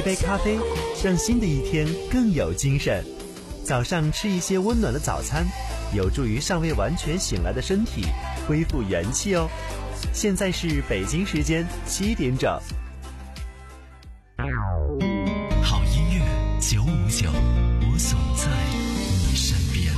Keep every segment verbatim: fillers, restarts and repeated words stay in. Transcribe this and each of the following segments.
杯咖啡，让新的一天更有精神。早上吃一些温暖的早餐，有助于尚未完全醒来的身体恢复元气哦。现在是北京时间七点整。 好音乐九五九，我总在你身边。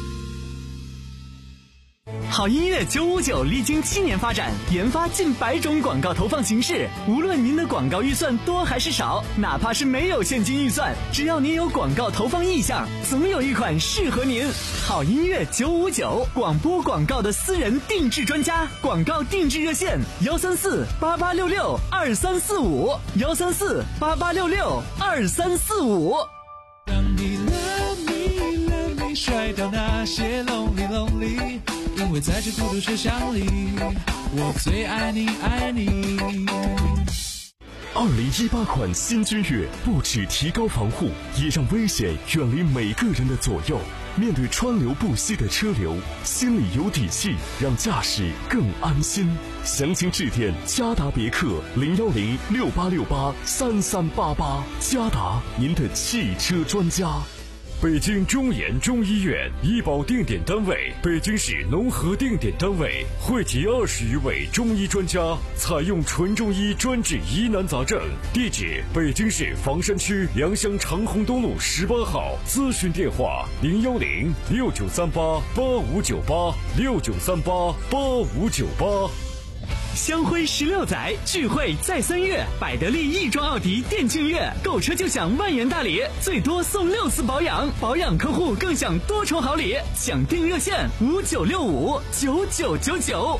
好音乐九五九历经七年发展，研发近百种广告投放形式。无论您的广告预算多还是少，哪怕是没有现金预算，只要您有广告投放意向，总有一款适合您。好音乐九五九，广播广告的私人定制专家，广告定制热线幺三四八八六六二三四五幺三四八八六六二三四五。 当你 love me love me 甩掉那些 lonely lonely，因为在这孤独车厢里，我最爱你爱你。 二零一八款新君越不只提高防护，也让危险远离每个人的左右。面对川流不息的车流，心里有底气，让驾驶更安心。详情致电嘉达别克零幺零六八六八三三八八，嘉达您的汽车专家。 北京中研中医院医保定点单位，北京市农合定点单位，汇集二十余位中医专家，采用纯中医专治疑难杂症。地址：北京市房山区良乡长虹东路十八号。咨询电话：零幺零六九三八八五九八六九三八八五九八。 香辉十六载，聚会在三月，百得利亦庄奥迪店庆月，购车就享万元大礼，最多送六次保养，保养客户更享多重好礼。抢订热线五九六五九九九九。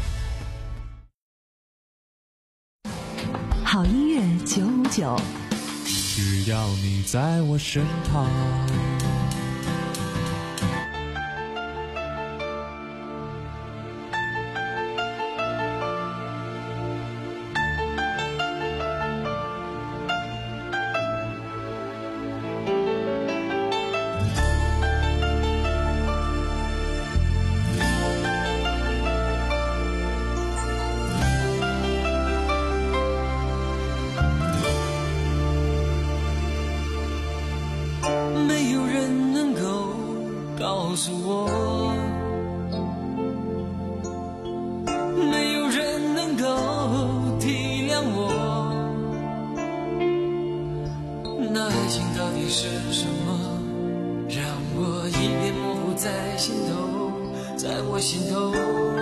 好音乐九五九， 只要你在我身旁。 没有人能够告诉我，没有人能够体谅我，那爱情到底是什么，让我一脸模糊在心头，在我心头。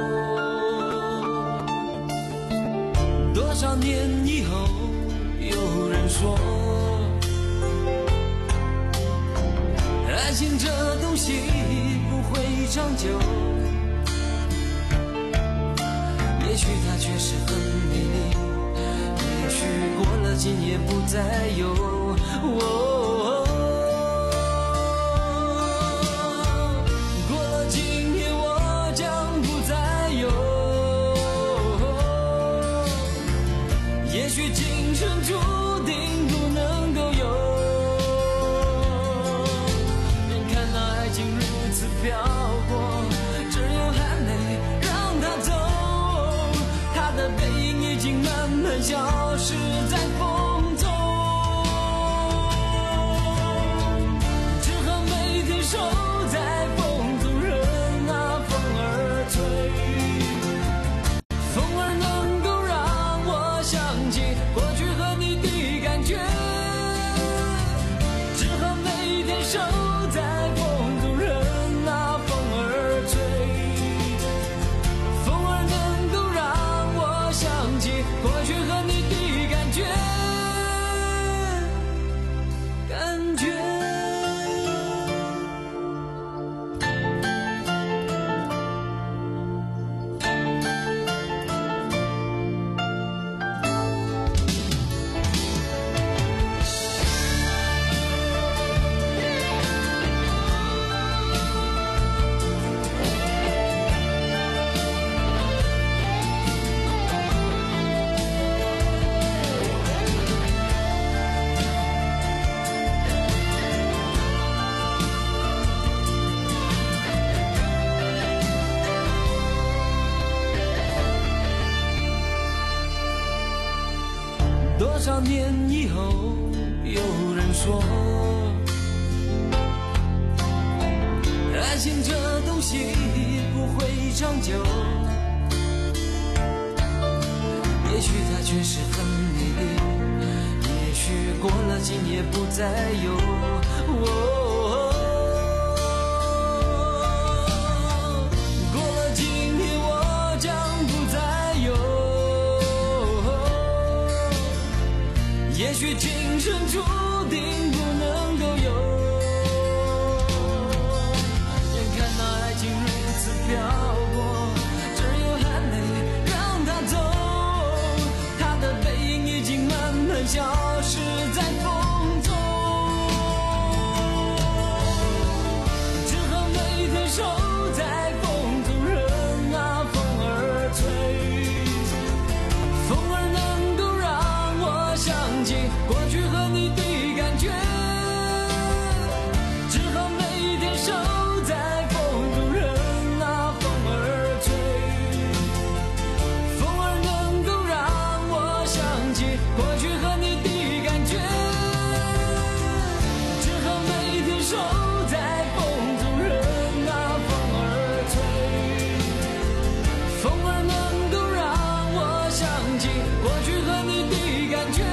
多少年以后，有人说爱情这东西不会长久，也许它确实很美丽，也许过了今夜不再有。哦，过了今夜我将不再有，也许今生注定不能够有。飘过，只有含泪让它走，它的背影已经慢慢消失在风中，只好每天守在风中，任那风儿吹，风儿能够让我想起过去和你的感觉，只好每天守在风中，任过去和你的感觉，感觉。多少年以后， 有人说，爱情这东西不会长久，也许它确实很美丽，也许过了今夜不再有。哦也许今生注定不能够有，眼看那爱情如此漂泊，只有含泪让它走，它的背影已经慢慢消失在风中，只好每天守在风中，任那风儿吹，风儿能够让我想起过去和你的感觉，只好每天守在风中，任那风儿吹，风儿能够让我想起过去和你的感觉，只好每天守在风中，任那风儿吹，风儿能够让我想起过去和你的感觉，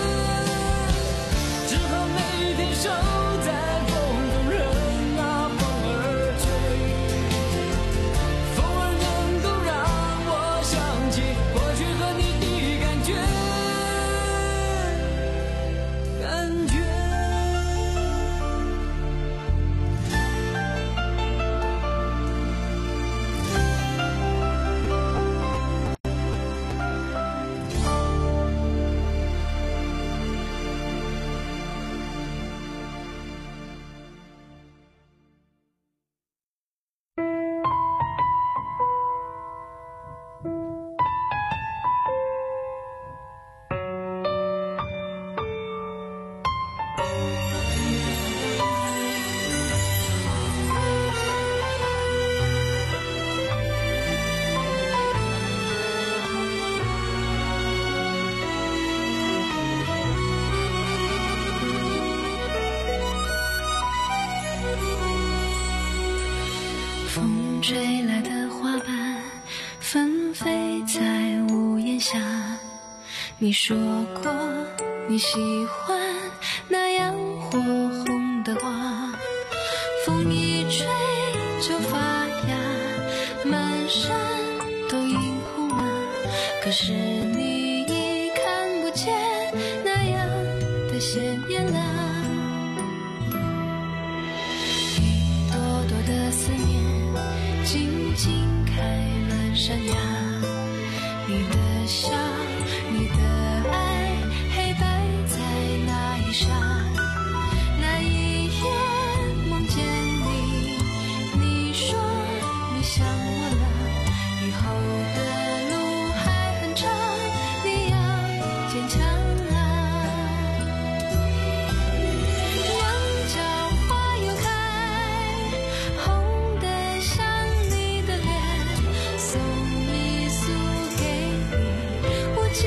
守在风中，任那风儿吹，风儿能够让我想起过去和你的感觉，感觉。 风吹来的花瓣纷飞在屋檐下，你说过你喜欢那样火红的花，风一吹就发芽，满山都映红了，可是你已看不见那样的鲜艳了，一朵朵的思念静静开满山崖，你的笑，你的爱，黑白在那一刹，那一夜梦见你，你说你想我了，以后的路还很长，你要坚强啊。两角花又开，红的像你的脸，送一束给你，无尽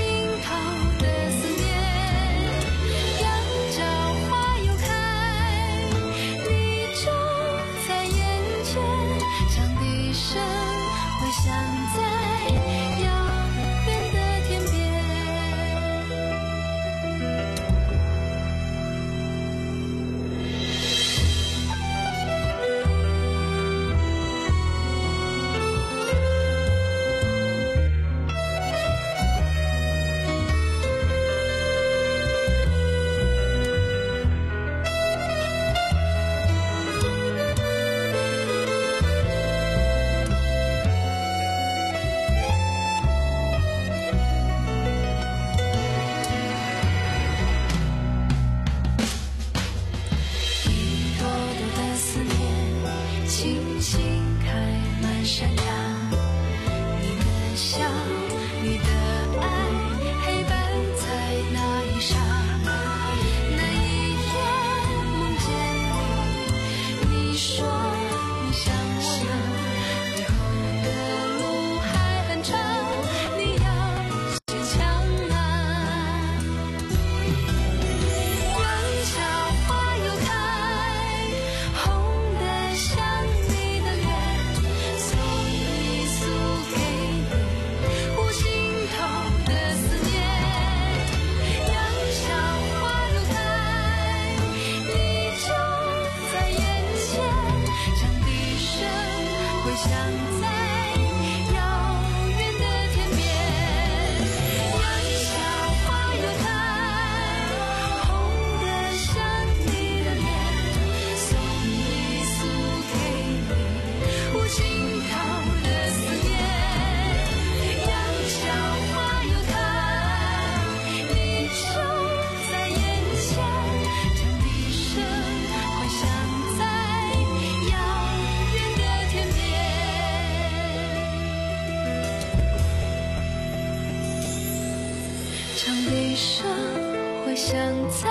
一生会想在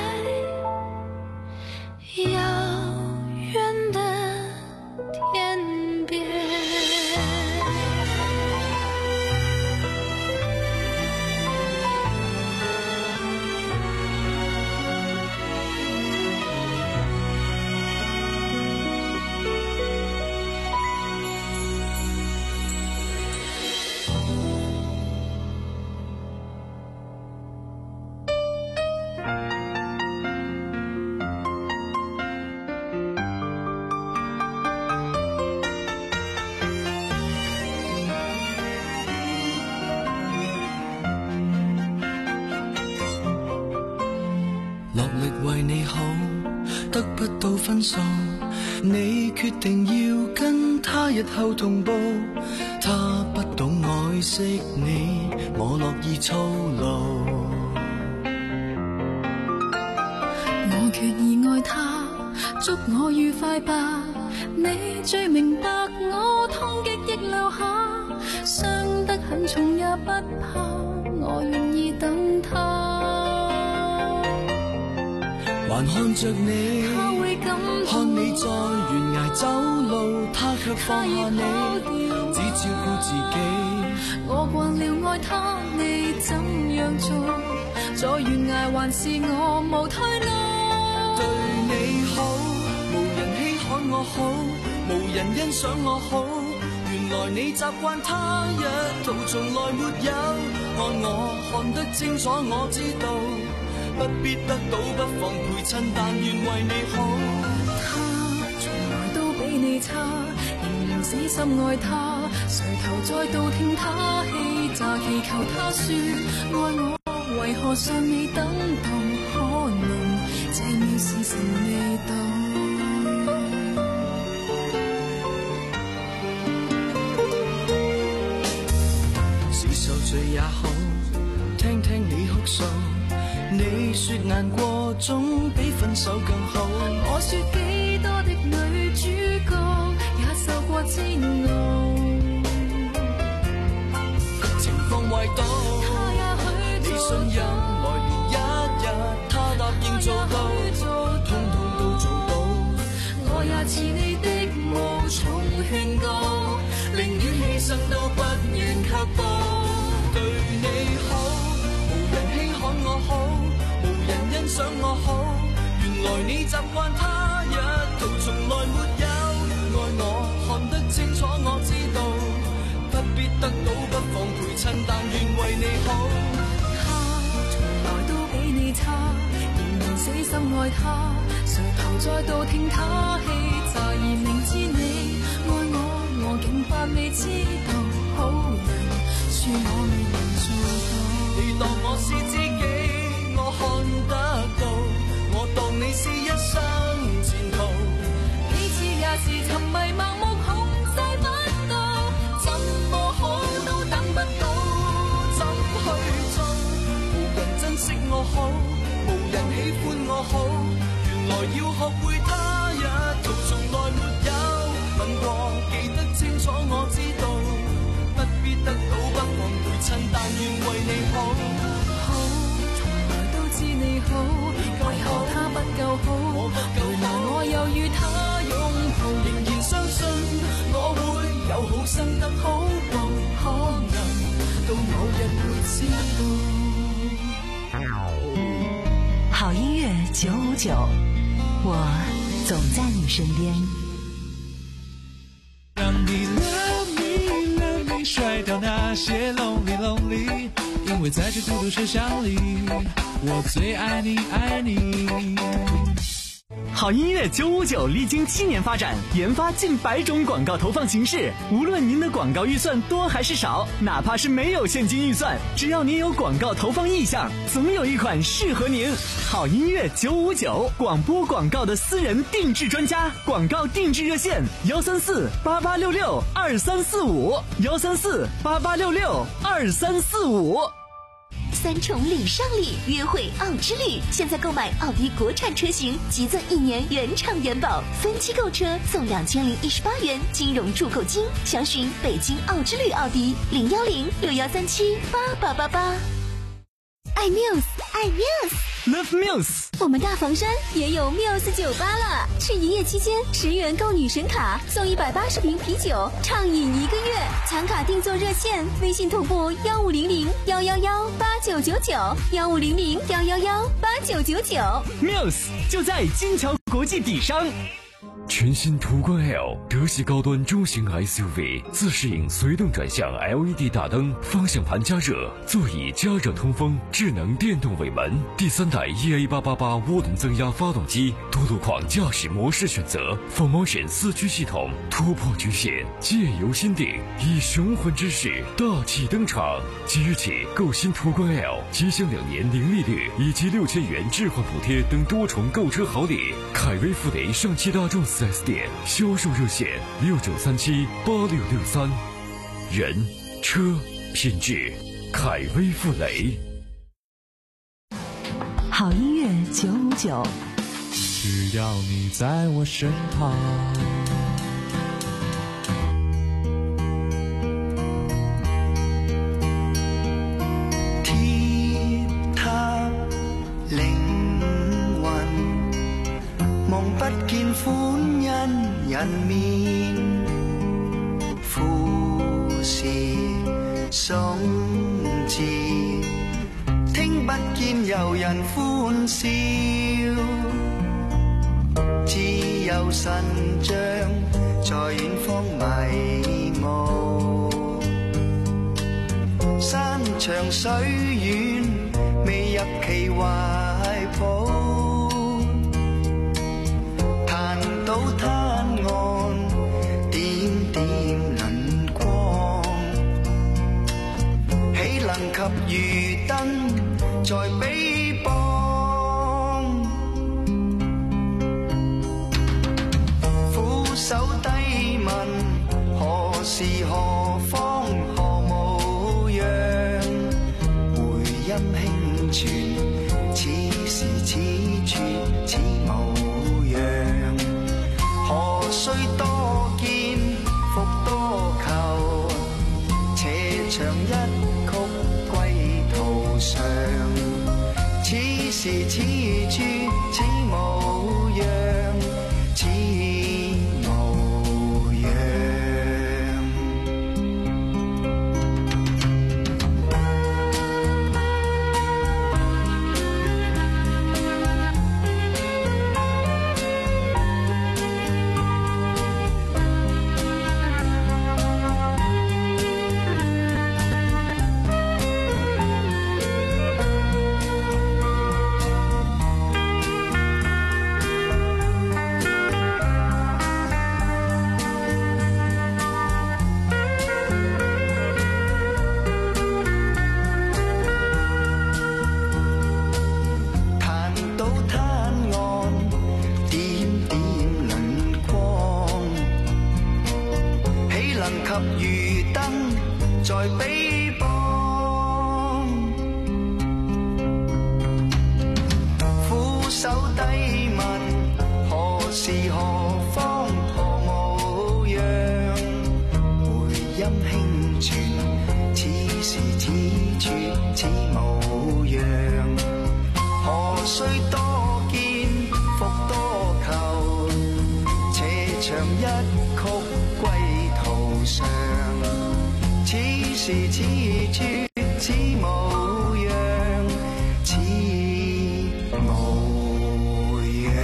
遥远的天边。 落力為你好，得不到分數，你決定要跟他日後同步。他不懂愛惜你，我樂意操勞。 我決意愛他，祝我愉快吧。你最明白我痛極亦留下，傷得很重也不怕，我願意等他。 還看着你，看你在懸崖走路，他卻放下你，只照顧自己。 我慣了愛他，你怎樣做？在懸崖還是我無退路。 對你好，無人稀罕我好，無人欣賞我好。原來你習慣他一套，從來沒有愛我，看得清楚我知道。不必得到不妨陪襯，但願為你好。 他從來都比你差，仍然死心愛他，垂頭再度聽他氣詐，祈求他說愛我，為何尚未等到？可能這秒時辰未到。 是受罪也好，聽聽你哭訴。你說難過總比分手更好。 我說幾多的女主角也受過煎熬， 情況壞到你信任來年一日，他答應做到，通通都做到。 我也似你的無從勸告，寧願犧牲都不願卻步。 對你好，無人稀罕我好，欣賞我好，原來你習慣他一套，從來沒有愛我，看得清楚我知道，不必得到不妨陪襯，但願為你好。 他從來都比你差，仍然死心愛他，垂頭再度聽他氣詐，而明知你愛我，我竟扮未知道，好人恕我未能做到。 你當我是知己，我看得到，我當你是一生前途。 彼此也是沉迷盲目控制不到，怎麼好都等不到， 怎去做？無人珍惜我好，無人喜歡我好，原來要學會他一套，從來沒有問過，記得清楚我知道，不必得到不妨陪襯，但願為你好。 知你好，為何他不夠好？原來我又與他擁抱， 仍然相信我會有好生得好報，可能到某日會知道。 好音樂九五九，我總在你身邊。 讓你 love me love me 甩掉那些 lonely lonely， 因為在這孤獨車廂裡，我最愛你愛你。 好音樂九五九歷經七年發展，研發近百種廣告投放形式。無論您的廣告預算多還是少，哪怕是沒有現金預算，只要您有廣告投放意向，總有一款適合您。好音樂九五九，廣播廣告的私人定制專家，廣告定制熱線：幺三四八八六六二三四五，幺三四八八六六二三四五。 三重礼上礼，约会奥之旅。现在购买奥迪国产车型，即赠一年原厂原保，分期购车送两千零一十八元金融住口金。详询北京奥之旅奥迪零幺零六幺三七八八八八。 爱 Muse， 爱 Muse，Love Muse。 我们大房山也有 Muse 酒吧了，是营业期间十元购女神卡送一百八十瓶啤酒，畅饮一个月。抢卡订座热线：微信同步幺五零零幺幺幺八九九九，幺五零零幺幺幺八九九九。 Muse 就在金桥国际底商。 全新途观 L 德系高端中型 S U V， 自适应随动转向 L E D 大灯，方向盘加热，座椅加热通风，智能电动尾门，第三代 E A 八八八涡轮增压发动机，多路况驾驶模式选择 ，Full Motion 四驱系统，突破局限，借由心定，以雄浑之势大气登场。即日起购新途观 L， 即享两年零利率以及六千元置换补贴等多重购车好礼。凯威富雷上汽大众四 S 店销售热线六九三七八六六三，人车品质，凯威富雷。 好音乐九五九， 只要你在我身旁。 鐵塔凌雲，望不見歡欣人面，富士鬆弛，聽不見遊人歡笑，只有神像在遠方迷霧，山長水遠未入其懷抱，彈到灘岸點點輪光，豈能及漁燈在彼邦，俯首低問何時何方何模樣，回音輕傳此時此處此模樣，何須多見復多求，斜長一曲歸途上，此時此處此模樣，此模樣。在彼邦，俯首低問何時何方何模樣，回音輕傳此時此處此模樣，何須多見復多求，斜長一曲歸途上，此時此處此模樣，此模樣。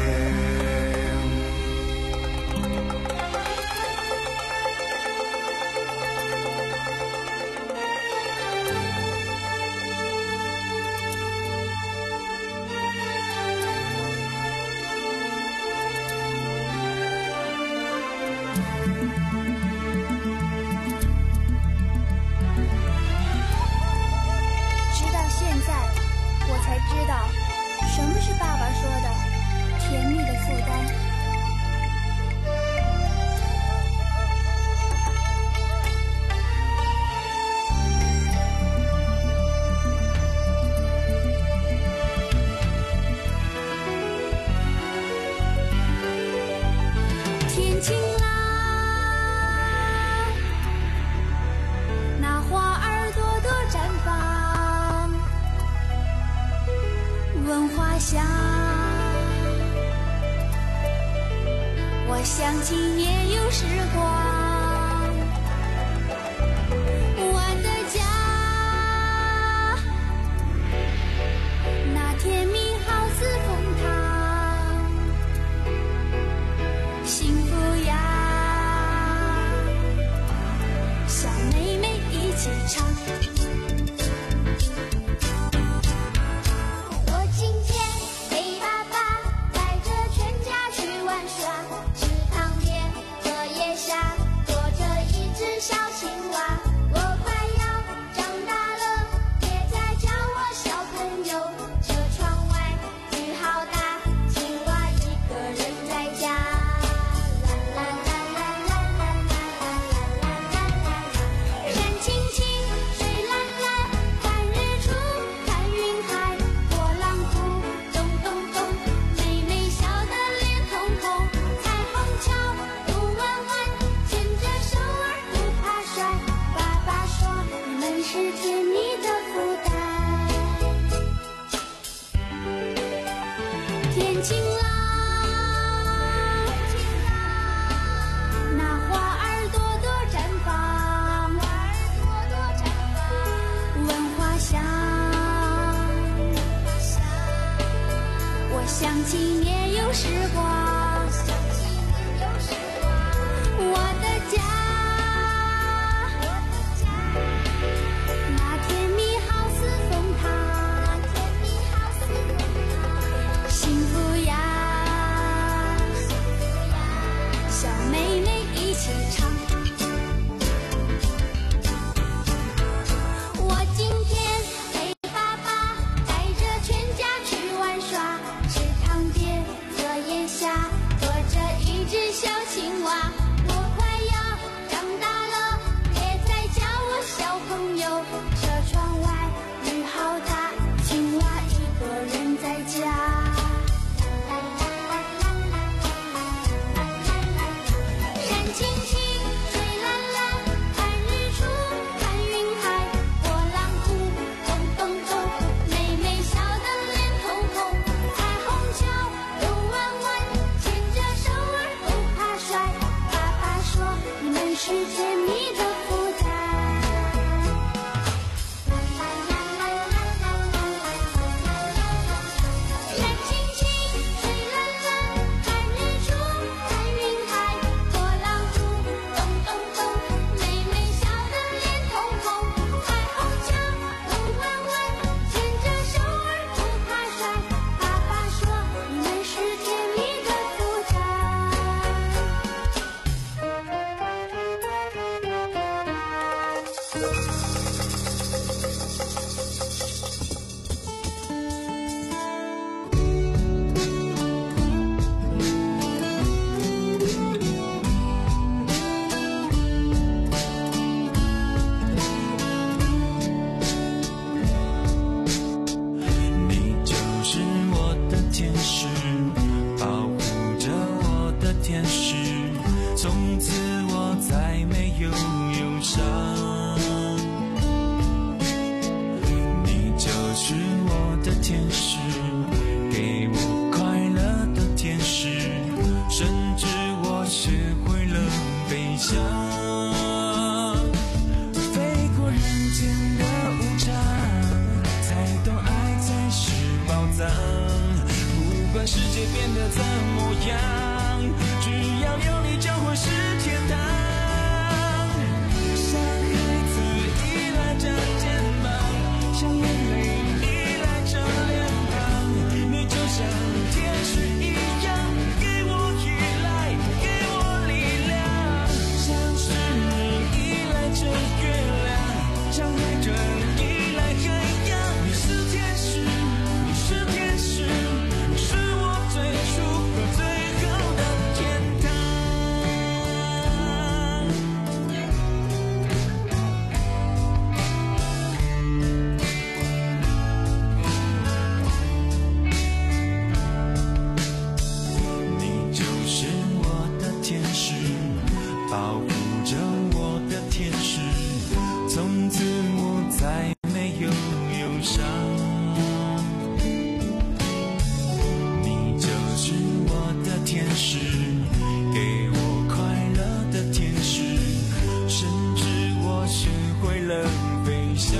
我想起年幼时光，我的家，那甜蜜好似蜂糖，幸福呀，小妹妹一起唱。天晴啦，那花儿朵朵绽放，闻花香，我想起年幼时光，我的家，那甜蜜好似蜂糖，幸福呀，小妹妹一起唱。我今天陪爸爸带着全家去玩耍，池塘边荷叶下躲着一只小青蛙。我快要长大了，别再叫我小朋友。车窗外雨好大，青蛙一个人在家。是甜蜜的负担。山青青，水蓝蓝，看日出，看云海，波浪鼓，咚咚咚，妹妹笑得脸通红。彩虹桥，路弯弯，牵着手儿不怕摔。爸爸说，你们是甜蜜的负担。 你就是我的天使，保护着我的天使，从此我再没有忧伤。你就是我的天使，给我快乐的天使，甚至我学会了悲伤。飞过人间的无常，才懂爱才是宝藏。不管世界变得怎么样，只要有你就会是天堂。像孩子依赖着肩膀，像眼泪依赖着脸庞，你就像天使一样，给我依赖，给我力量。像是你依赖着月亮，像海豚依赖海洋。你是天使，你是天使，你是我最初和最后的天堂。你就是我的天使，保护着我的天使，从此我再没有忧伤。你就是我的天使，给了飞翔，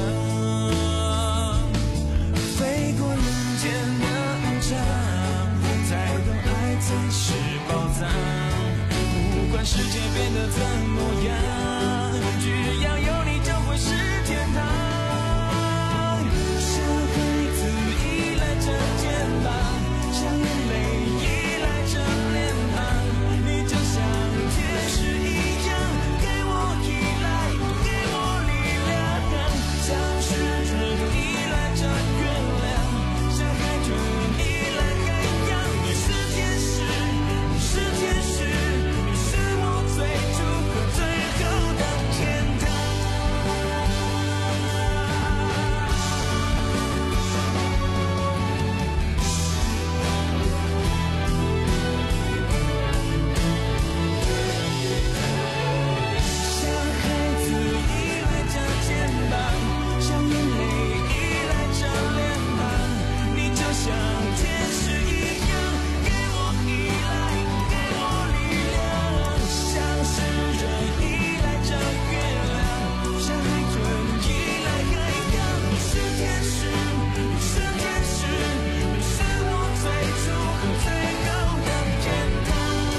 飞过人间的长，才懂爱才是宝藏。不管世界变得怎么样，只要有你就会是天堂。像孩子依赖着肩膀，像眼泪依赖着脸庞，你就像天使一样，给我依赖，给我力量。像诗人依赖着月亮，像海豚依赖海洋。你是天使，你是天使，你是我最初和最后的天堂。像孩子依赖着肩膀，像眼泪依赖着脸庞，你就像天使一样，给我依赖，给我力量。像诗人依赖着月亮，像海豚依赖海洋。你是天使，你是天使，你是我最初和最后的天堂。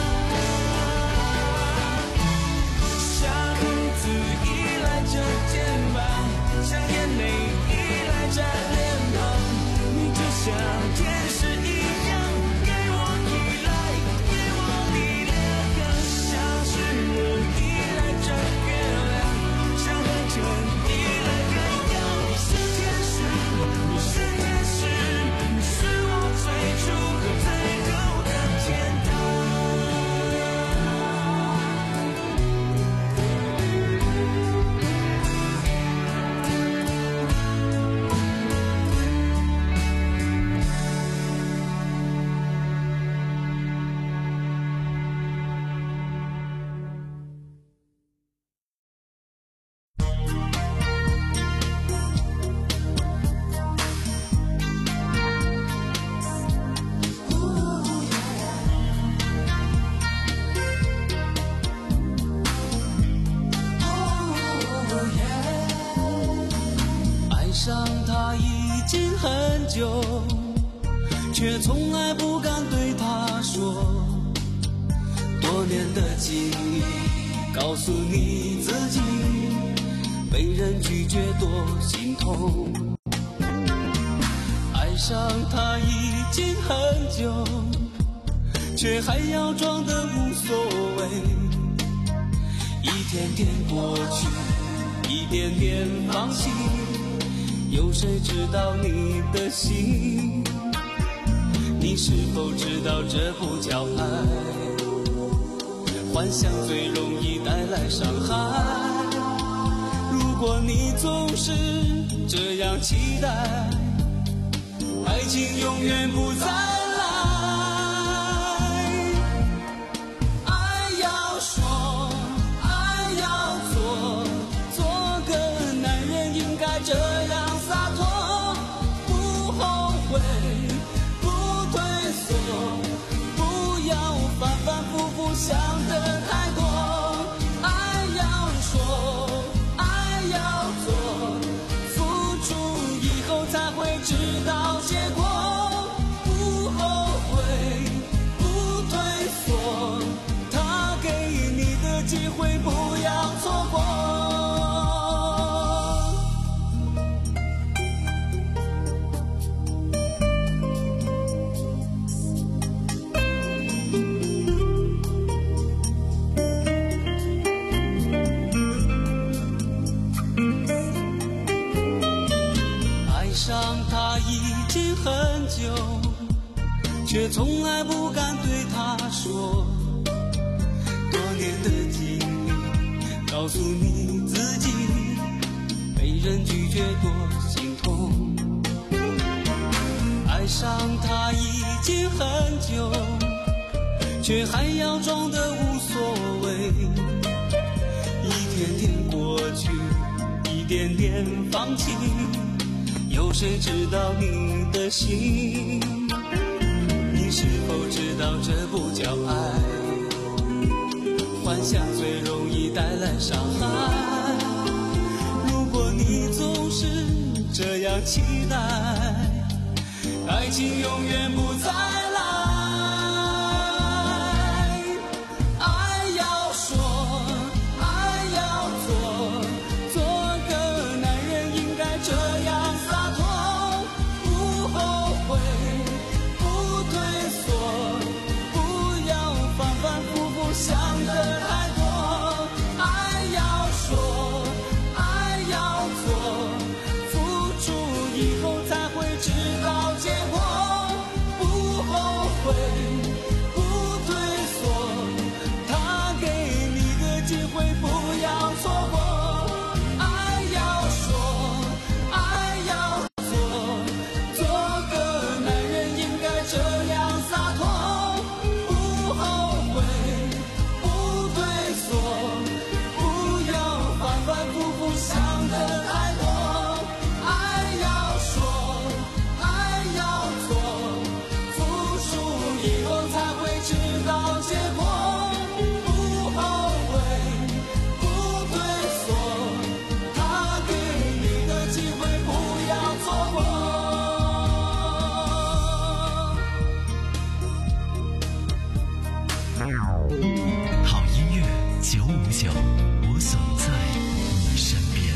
像孩子依赖着肩膀，像眼泪依赖着脸庞，你就像天使一样，给我依赖，给我力量。像诗人依赖着月亮，像海豚依赖海洋。你是天使，你是天使，你是我最初和最后的天堂。爱上他已经很久，却从来不敢对他说。多年的经历告诉你自己，被人拒绝多心痛。爱上他已经很久，却还要装得无所谓。一天天过去，一点点放弃，有谁知道你的心？你是否知道这不叫爱？幻想最容易带来伤害。如果你总是这样期待，爱情永远不再来。爱要说，爱要做，做个男人应该这样洒脱，不后悔，不退缩，不要反反复复想得太多。爱要说，爱要做，付出以后才会知道结果，不后悔，不退缩，他给你的机会不要错过。已经很久，却从来不敢对他说。多年的经历告诉你自己，被人拒绝多心痛。爱上他已经很久，却还要装得无所谓。一天天过去，一点点放弃，有谁知道你的心？你是否知道这不叫爱？幻想最容易带来伤害。如果的期待，爱情永远不再来。爱要说，爱要做，做个男人应该这样洒脱，不后悔，不退缩，不要反反复复想得太多。爱要说，爱要做，付出以后才会知道结果，不后悔，不退缩，他给你的机会不要错过。爱要说，爱要做，做个男人应该这样洒脱，不后悔，不退缩，不要反反复复想得太多。爱要说，爱要做，付出以后才会知道结果，不后悔，不退缩，他给你的机会不要错过。 好音乐九五九，我总在你身边。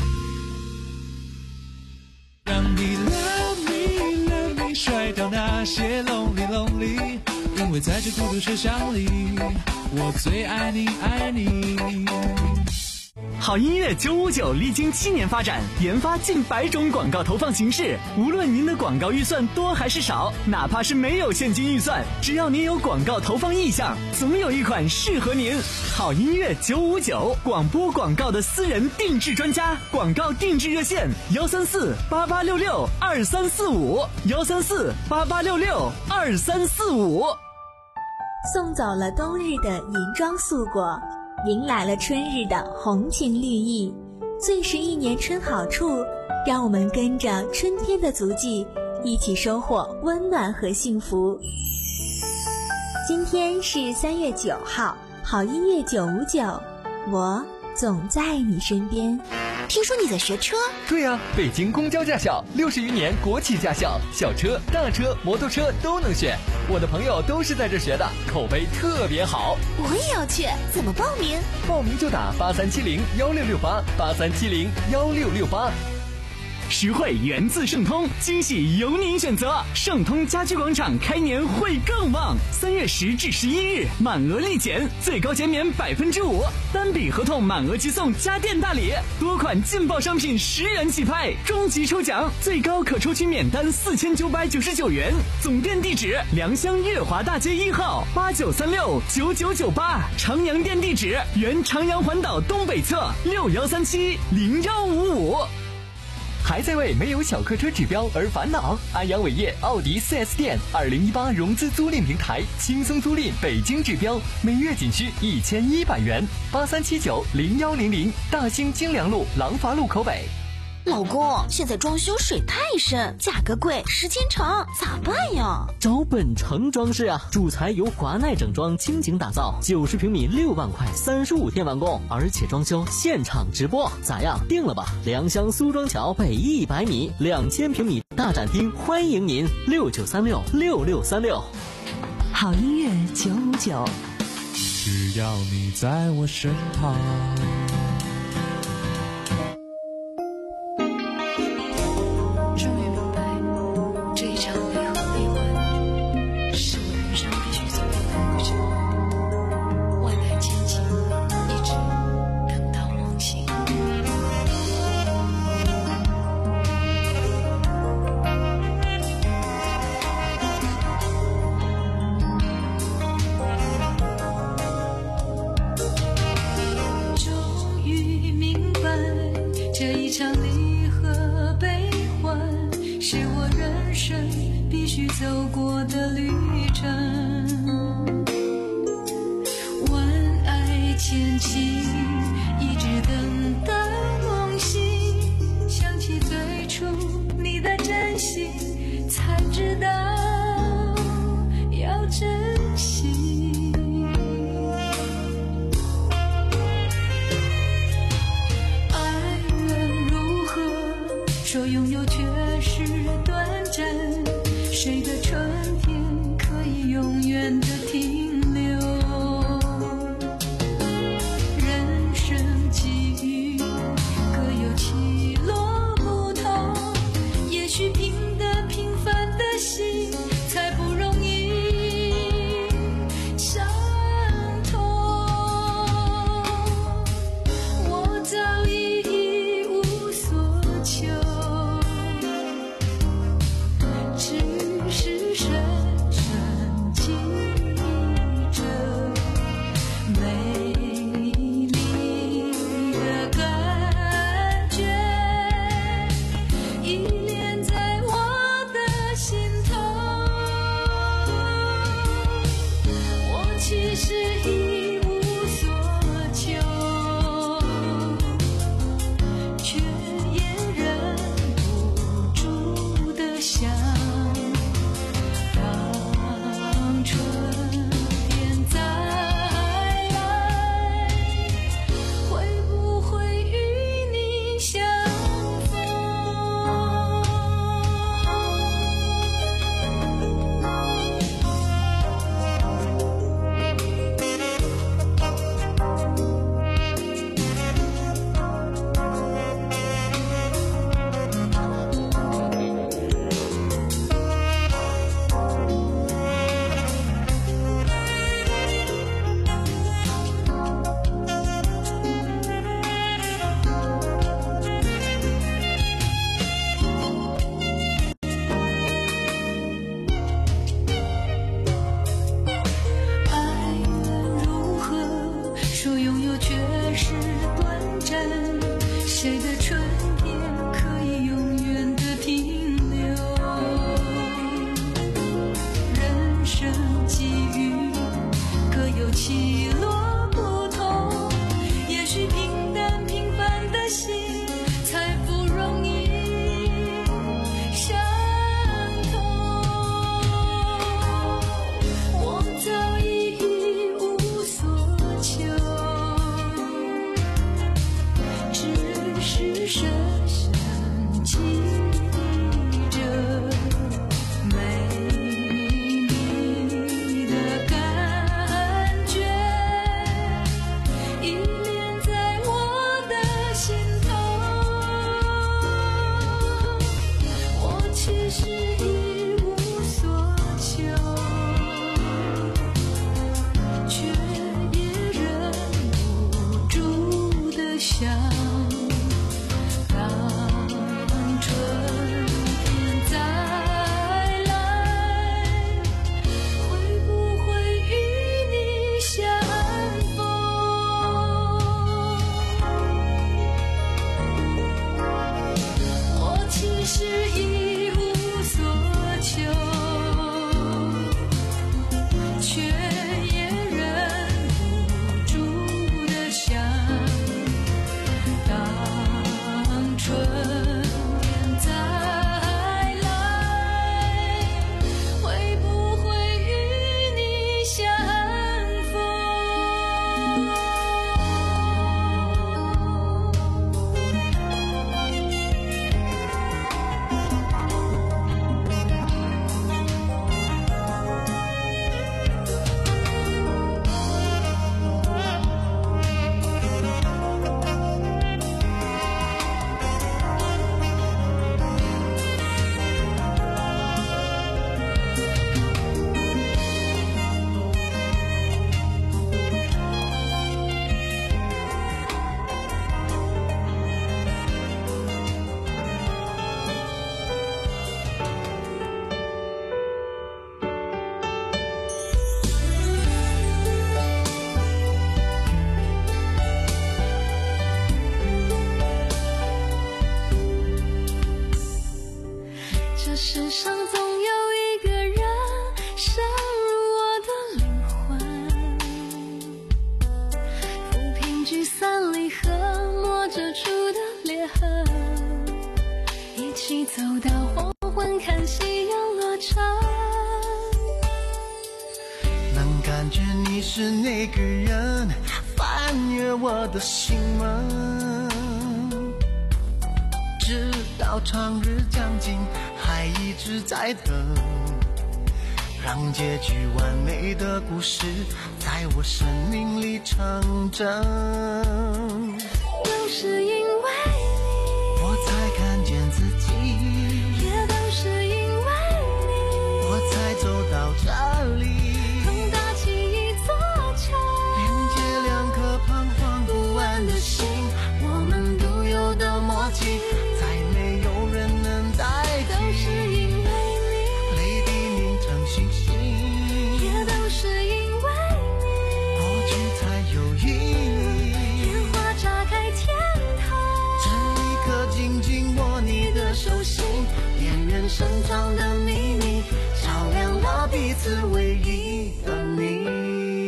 让你 love me love me 甩掉那些 lonely lonely， 因为在这孤独车厢里，我最爱你爱你。 好音乐九五九历经七年发展，研发近百种广告投放形式。无论您的广告预算多还是少，哪怕是没有现金预算，只要您有广告投放意向，总有一款适合您。好音乐九五九，广播广告的私人定制专家，广告定制热线幺三四八八六六二三四五幺三四八八六六二三四五。 送走了冬日的银装素裹，迎来了春日的红情绿意。最是一年春好处，让我们跟着春天的足迹，一起收获温暖和幸福。今天是三月九号，好音乐九五九，我总在你身边。 听说你在学车？ 对呀、啊，北京公交驾校，六十余年国企驾校，小车、大车、摩托车都能选。我的朋友都是在这学的，口碑特别好。 我也要去，怎么报名？ 报名就打八三七零幺六六八八三七零幺六六八。 实惠源自盛通，惊喜由您选择。盛通家居广场开年会更旺，三月十至十一日满额立减，最高减免百分之五，单笔合同满额即送家电大礼，多款劲爆商品十元起拍，终极抽奖最高可抽取免单四千九百九十九元。总店地址：良乡悦华大街一号八九三六九九九八，长阳店地址：原长阳环岛东北侧六幺三七零幺五五。 还在为没有小客车指标而烦恼？安阳伟业奥迪 四 S 店二零一八融资租赁平台，轻松租赁北京指标，每月仅需一千一百元。八三七九零幺零零，大兴京良路廊坊路口北。 老公，现在装修水太深，价格贵，时间长，咋办呀？ 找本城装饰啊，主材由华奈整装倾情打造，九十平米六万块，三十五天完工，而且装修现场直播，咋样？定了吧？良乡苏庄桥北一百米，两千平米大展厅，欢迎您，六九三六六六三六。 好音乐九五九， 只要你在我身旁。 走过的旅程，万爱千情，一直等到梦醒，想起最初你的真心，才知道要珍惜。爱了如何？ 说拥有却是短暂，谁的春天可以永远的停留？人生际遇各有起落不同，也许平淡平凡的心才不容易相同。我早已一无所求，只是深深记着美丽的感觉，依恋在我的心头。我其实一无所求，却也忍不住的想，让春天再来，会不会与你相逢？爱能如何？说拥有却是短暂，谁的春天可以永远的停留？人生际遇各有起落不同，也许平淡平凡的心才不容易相同。我早已一无所求，只是深深记着美丽的感觉，依恋在我的心头。我其实一无所求，却也忍不住的想，让春天再来，会不会与你相逢？我其实一无所求，却也忍不住的想，当春天再来，会不会与你相逢？这世上总有一个人深入我的灵魂，抚平聚散离合磨折出的裂痕，一起走到黄昏，看夕阳落成。 能感觉你是那个人，翻越我的心门， 直到长日将近，还一直在等，让结局完美的故事在我生命里成真。 都是因为你， 我才看见自己， 也都是因为你， 我才走到这里。 碰搭起一座桥， 连接两颗彷徨不安的心，我们独有的默契，再没有人能代替。 都是因为你， 泪滴凝成星星， 也都是因为你， 过去才有意义。 烟花炸开天堂， 这一刻紧紧握你的手心，恋人深藏的秘密，照亮了彼此唯一的你。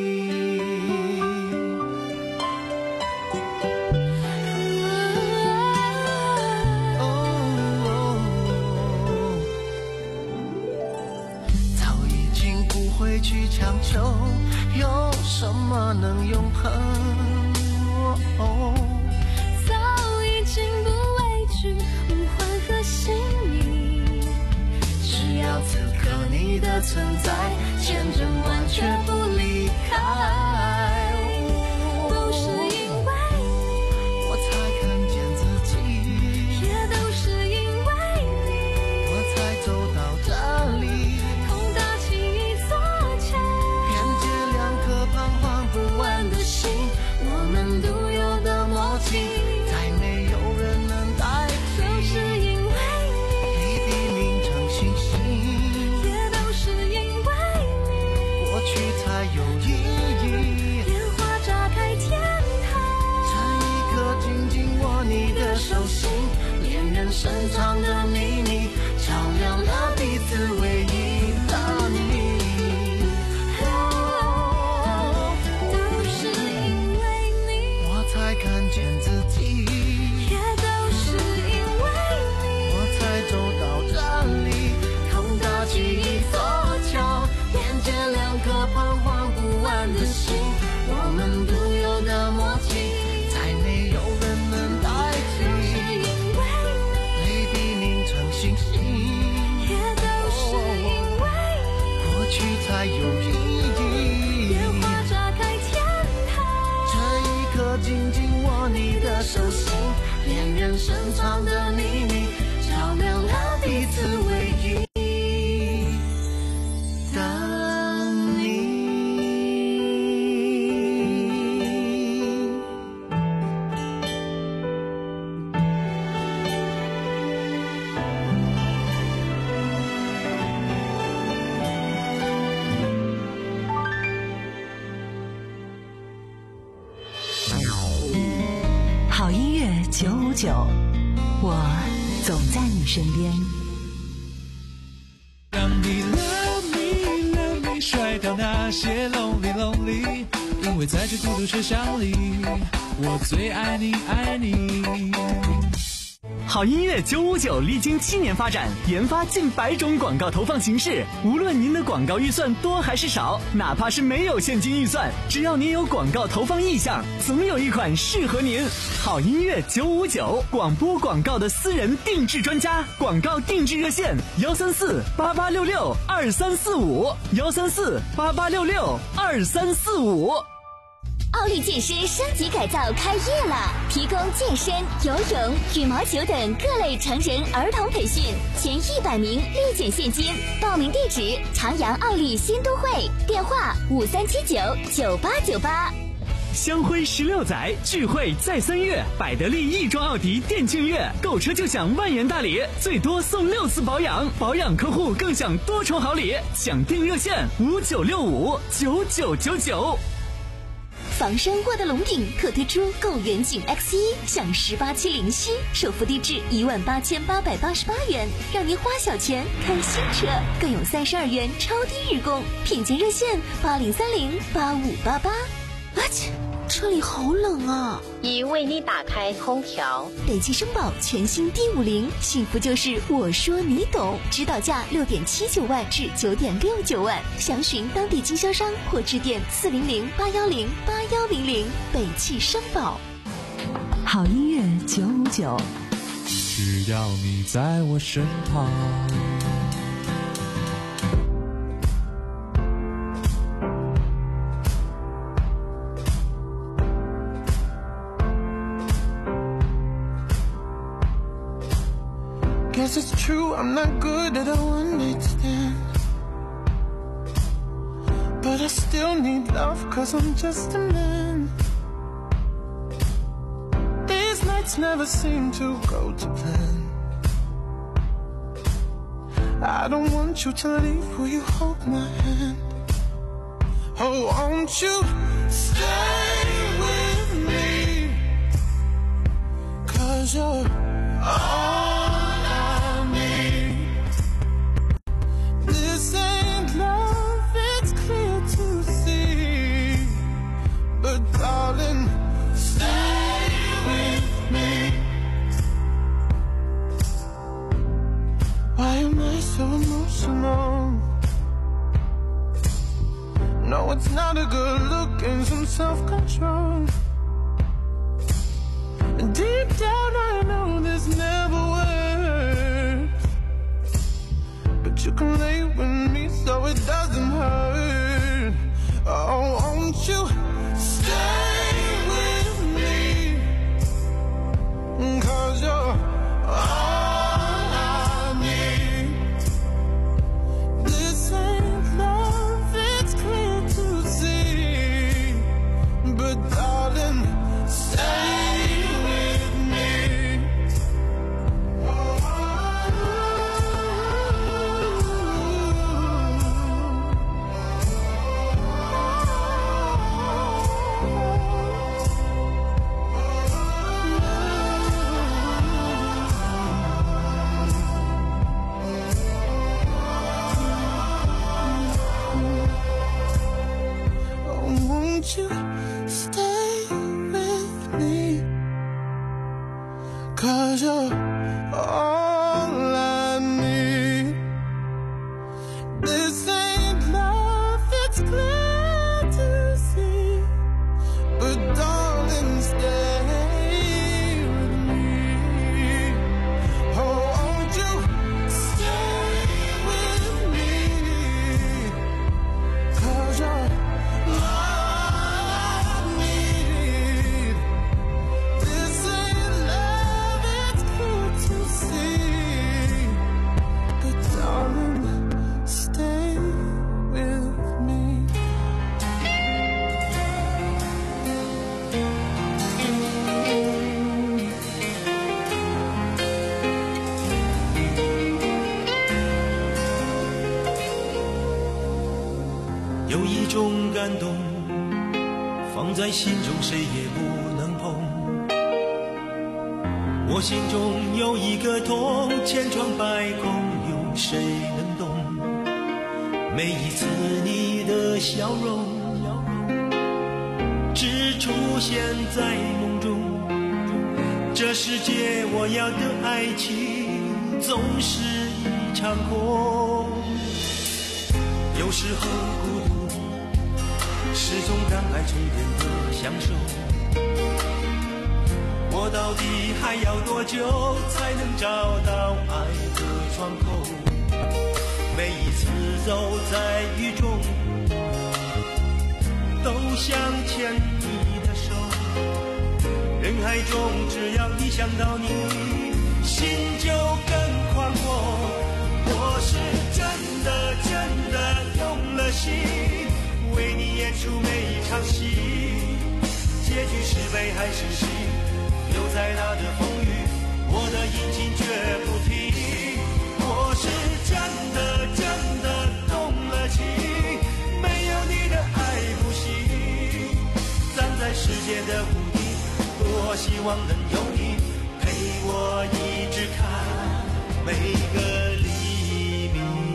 会去强求，有什么能永恒？哦、 早已经不畏惧梦幻和心意， 只要此刻你的存在，见证完全不离开。 都是因为你， 我才看见自己， 也都是因为你， 我才走到这里。不安的心，我们独有的默契，再没有人能代替。 都是因为你， 泪滴凝成星星， 也都是因为你， 过去才有意义。 烟花炸开天堂， 这一刻紧紧握你的手心，恋人深藏的秘密，照亮了彼此唯一的你。才看见自己， 也都是因为你， 我才走到这里。碰搭起一座桥，连接两颗彷徨不安的心，我们独有的默契，再没有人能代替。 都是因为你， 泪滴凝成星星， 也都是因为你， 过去才有意义。 烟花炸开天堂， 这一刻紧紧握你的手心，恋人深藏的秘密，照亮了彼此唯一的你。 好音乐九五九，我总在你身边。 让你 love me love me 甩掉那些 lonely lonely， 因为在这孤独车厢里，我最爱你爱你。 好音乐九五九历经七年发展，研发近百种广告投放形式。无论您的广告预算多还是少，哪怕是没有现金预算，只要您有广告投放意向，总有一款适合您。好音乐九五九，广播广告的私人定制专家，广告定制热线：幺三四八八六六二三四五，幺三四八八六六二三四五。 奥利健身升级改造开业了，提供健身、游泳、羽毛球等各类成人、儿童培训，前一百名立减现金。报名地址：长阳奥利新都会，电话五三七九九八九八。 香辉十六载，聚会再三月，百得利亦庄奥迪电竞月，购车就享万元大礼，最多送六次保养，保养客户更享多重好礼。抢订热线：五九六五九九九九。 房山沃德龙顶特推出购远景 X 一 享十八期零息，首付低至一万八千八百八十八元，让您花小钱开新车，更有三十二元超低日供。品鉴热线八零三零八五八八。啊切，车里好冷啊！ 已为你打开空调。 北汽绅宝全新 D 五零，幸福就是我说你懂，指导价六点七九万至九点六九万，详询当地经销商或致电四零零八幺零八幺零零。北汽绅宝。 好音乐九五九， 只要你在我身旁。 Guess it's true, I'm not good at a one-night stand, but I still need love, cause I'm just a man. These nights never seem to go to plan. I don't want you to leave, will you hold my hand? Oh, won't you stay with me, cause you're all darling, stay with me. Why am I so emotional? No, it's not a good look and some self-control. Deep down I know this never works, but you can lay with me so it doesn't hurt. Oh, won't you stay with me, cause you're all I need. This ain't love, it's clear to see, but darling, stay with me. Won't you stay with me, cause you're all I need. This ain't love, it's clear to see, but darling, stay with me. Oh, won't you stay with me, cause you're 有一种感动，放在心中谁也不能碰。我心中有一个痛，千疮百孔，有谁能懂？每一次你的笑容，只出现在梦中。这世界我要的爱情，总是一场空。有时候孤独是种感慨充电的享受，我到底还要多久才能找到爱的窗口？每一次走在雨中，都想牵你的手，人海中只要一想到你，心就更宽阔。我是真的真的用了心，为你演出每一场戏，结局是悲还是喜，留在那的风雨，我的引擎却不停。我是真的真的动了情，没有你的爱不行。站在世界的屋顶，多希望能有你陪我一直看每个黎明。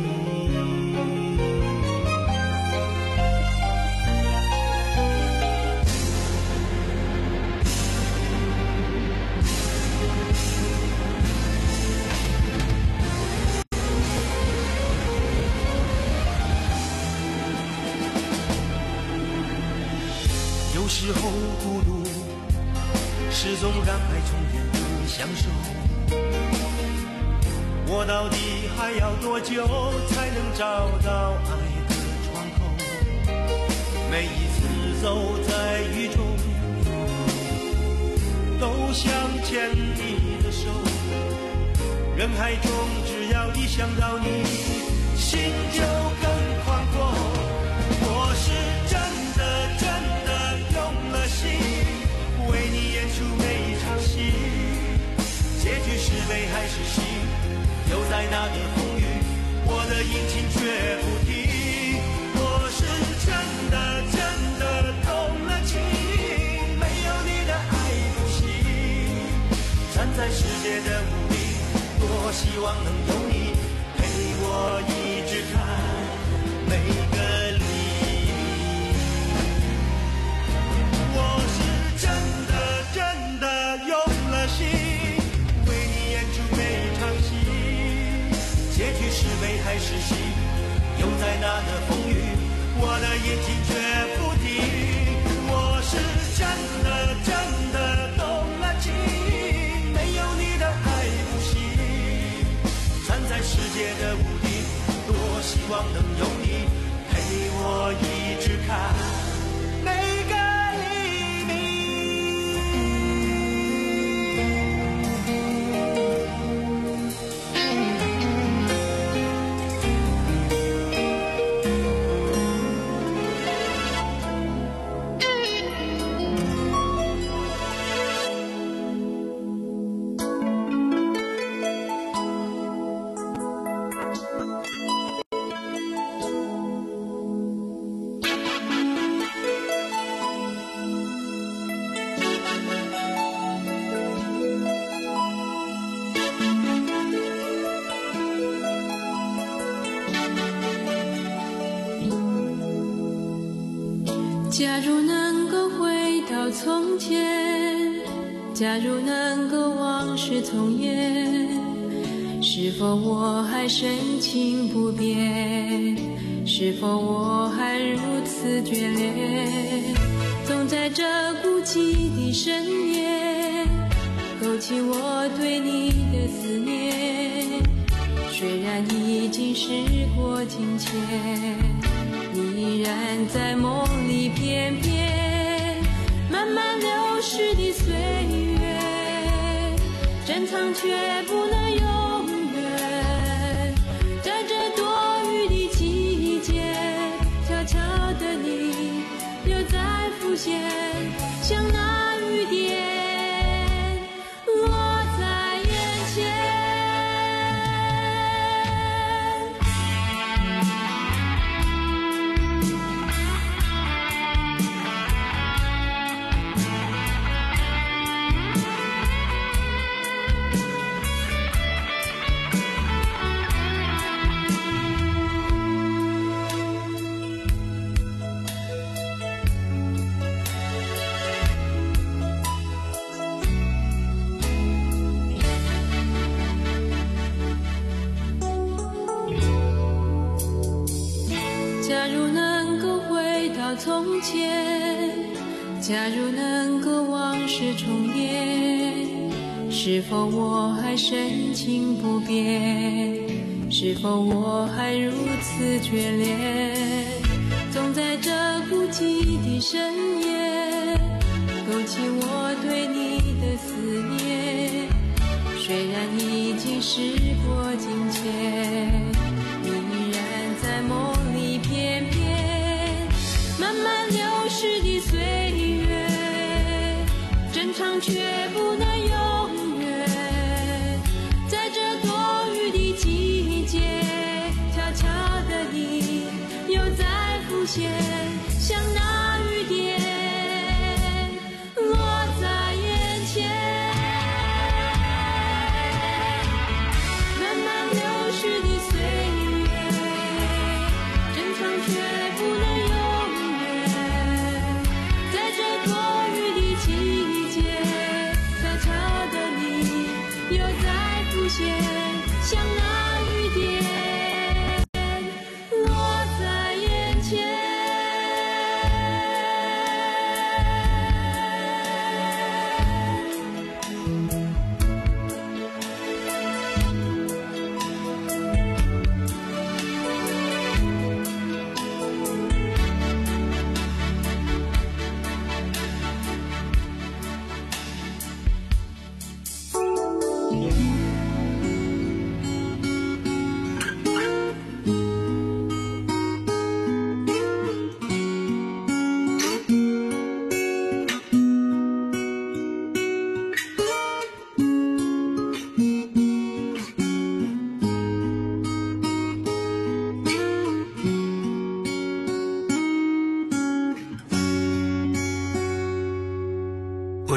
有时候孤独是种感慨充电的享受， 我到底还要多久才能找到爱的窗口？每一次走在雨中，都想牵你的手。人海中，只要一想到你，心就更宽阔。我是真的真的用了心，为你演出每一场戏，结局是悲还是喜？又在那个风雨，我的引擎却不停。我是真的真的动了情，没有你的爱不行。站在世界的屋顶，多希望能有你陪我一直看每个黎明。我是真的真的用了心，为你演出每一场戏，结局是悲还是喜？又在那个风雨，我的眼睛却不停。我是真的真的动了情，没有你的爱不行。站在世界的屋顶，多希望能有你陪我一直看每个黎明。 假如能够回到从前，假如能够往事重演，是否我还深情不变？是否我还如此眷恋？总在这孤寂的深夜，勾起我对你的思念。虽然已经时过境迁，你依然在梦里翩翩。慢慢流逝的岁月，珍藏却不能永远。在这多雨的季节，悄悄的你又在浮现，像那雨点落在眼前。假如能够回到从前，假如能够往事重演，是否我还深情不变？是否我还如此眷恋？总在这孤寂的深夜，勾起我对你的思念。虽然已经时过境迁，你依然在梦里翩翩。慢慢流逝的岁月，珍藏却不能永远。在这多雨的季节，悄悄的你又在浮现，像那雨点落在眼前。慢慢流逝的岁月，珍藏却不能永远。在这多雨的季节，悄悄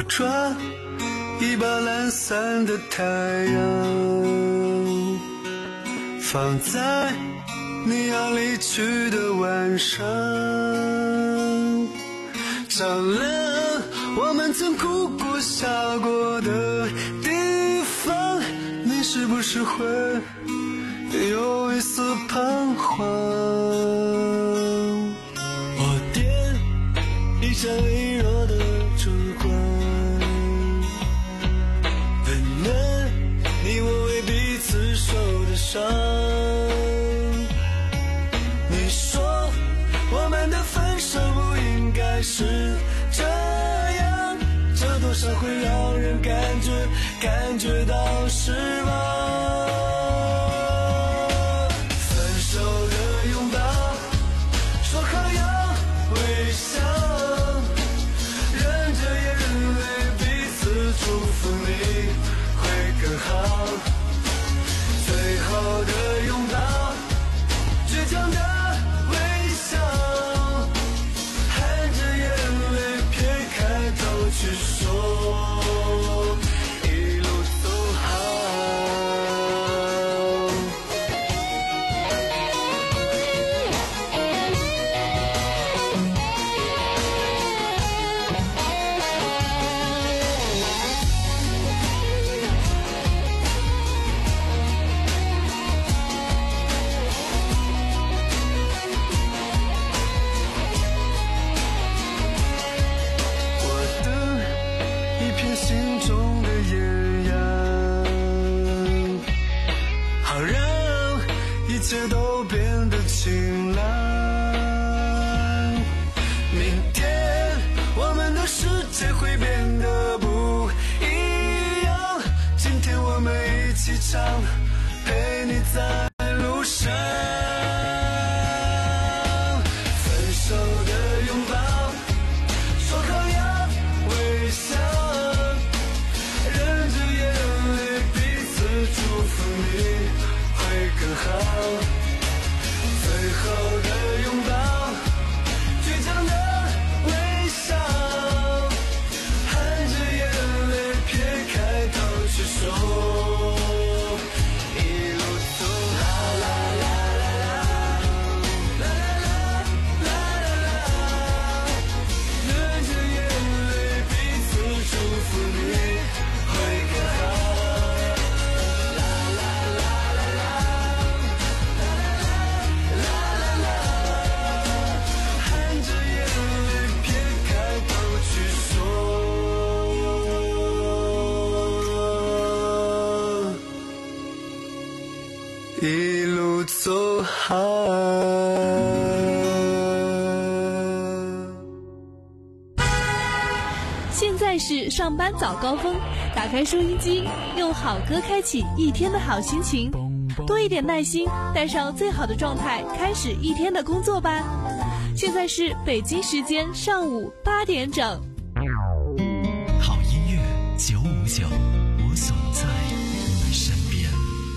抓一把懒散的太阳，放在你要离去的晚上，照亮我们曾哭过笑过的地方。你是不是会有一丝彷徨？我点一盏微弱的烛光，温暖你我为彼此受的伤。你说我们的分手不应该是这样，这多少会让人感觉感觉到失望。分手的拥抱，说好要微笑，忍着眼泪彼此祝福你会更好。最后的拥抱，倔强的微笑，含着眼泪撇开头去说一路走好。心中的艳阳，好让一切都变得晴朗。明天我们的世界会变得不一样，今天我们一起唱，陪你在路上。分手的拥抱，说好要微笑，祝福你会更好。最后的拥抱，倔强的微笑，含着眼泪撇开头去说一路走好。啦啦啦啦啦啦啦啦，含着眼泪彼此祝福你会更好。一路走好。 现在是上班早高峰，打开收音机，用好歌开启一天的好心情，多一点耐心，带上最好的状态，开始一天的工作吧。现在是北京时间上午八点整。 好音乐九五九，我总在你身边。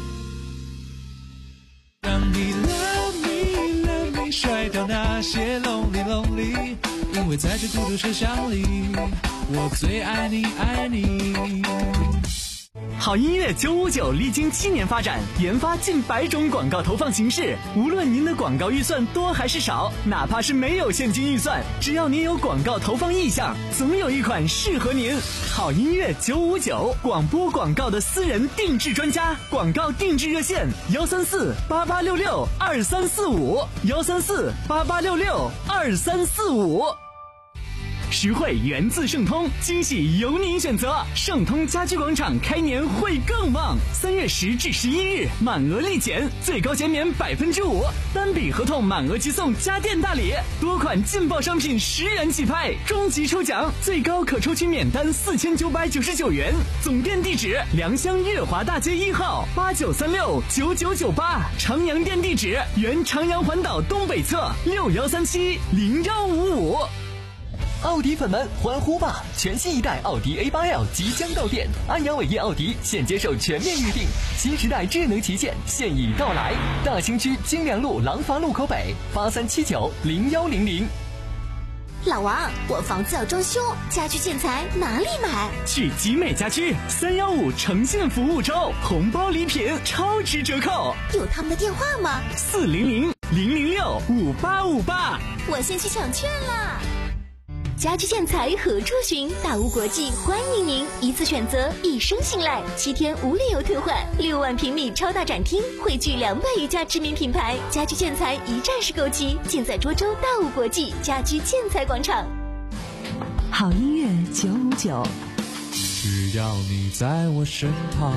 让你 love me love me 甩掉那些 lonely lonely， 因为在这孤独车厢里，我最爱你爱你。 好音乐九五九历经七年发展，研发近百种广告投放形式。无论您的广告预算多还是少，哪怕是没有现金预算，只要您有广告投放意向，总有一款适合您。好音乐九五九，广播广告的私人定制专家，广告定制热线：幺三四八八六六二三四五，幺三四八八六六二三四五。实惠源自盛通，惊喜由您选择。盛通家居广场开年会更旺，三月十至十一日满额立减，最高减免百分之五，单笔合同满额即送家电大礼，多款劲爆商品十元起拍，终极抽奖最高可抽取免单四千九百九十九元。总店地址：良乡月华大街一号八九三六九九九八，长阳店地址：原长阳环岛东北侧六幺三七零幺五五。 奥迪粉们欢呼吧！全新一代奥迪 A 八 L 即将到店，安阳伟业奥迪现接受全面预定，新时代智能旗舰现已到来。大兴区金良路廊坊路口北八三七九零幺零零。 老王，我房子要装修，家居建材哪里买？ 去集美家居，三幺五诚信服务周，红包礼品超值折扣。 有他们的电话吗？ 四零零零零六五八五八。 我先去抢券啦！家居建材何处寻？大屋国际欢迎您，一次选择，一生信赖，七天无理由退换，六万平米超大展厅，汇聚两百余家知名品牌，家居建材一站式购齐，尽在涿州大屋国际家居建材广场。 好音乐九五九， 只要你在我身旁。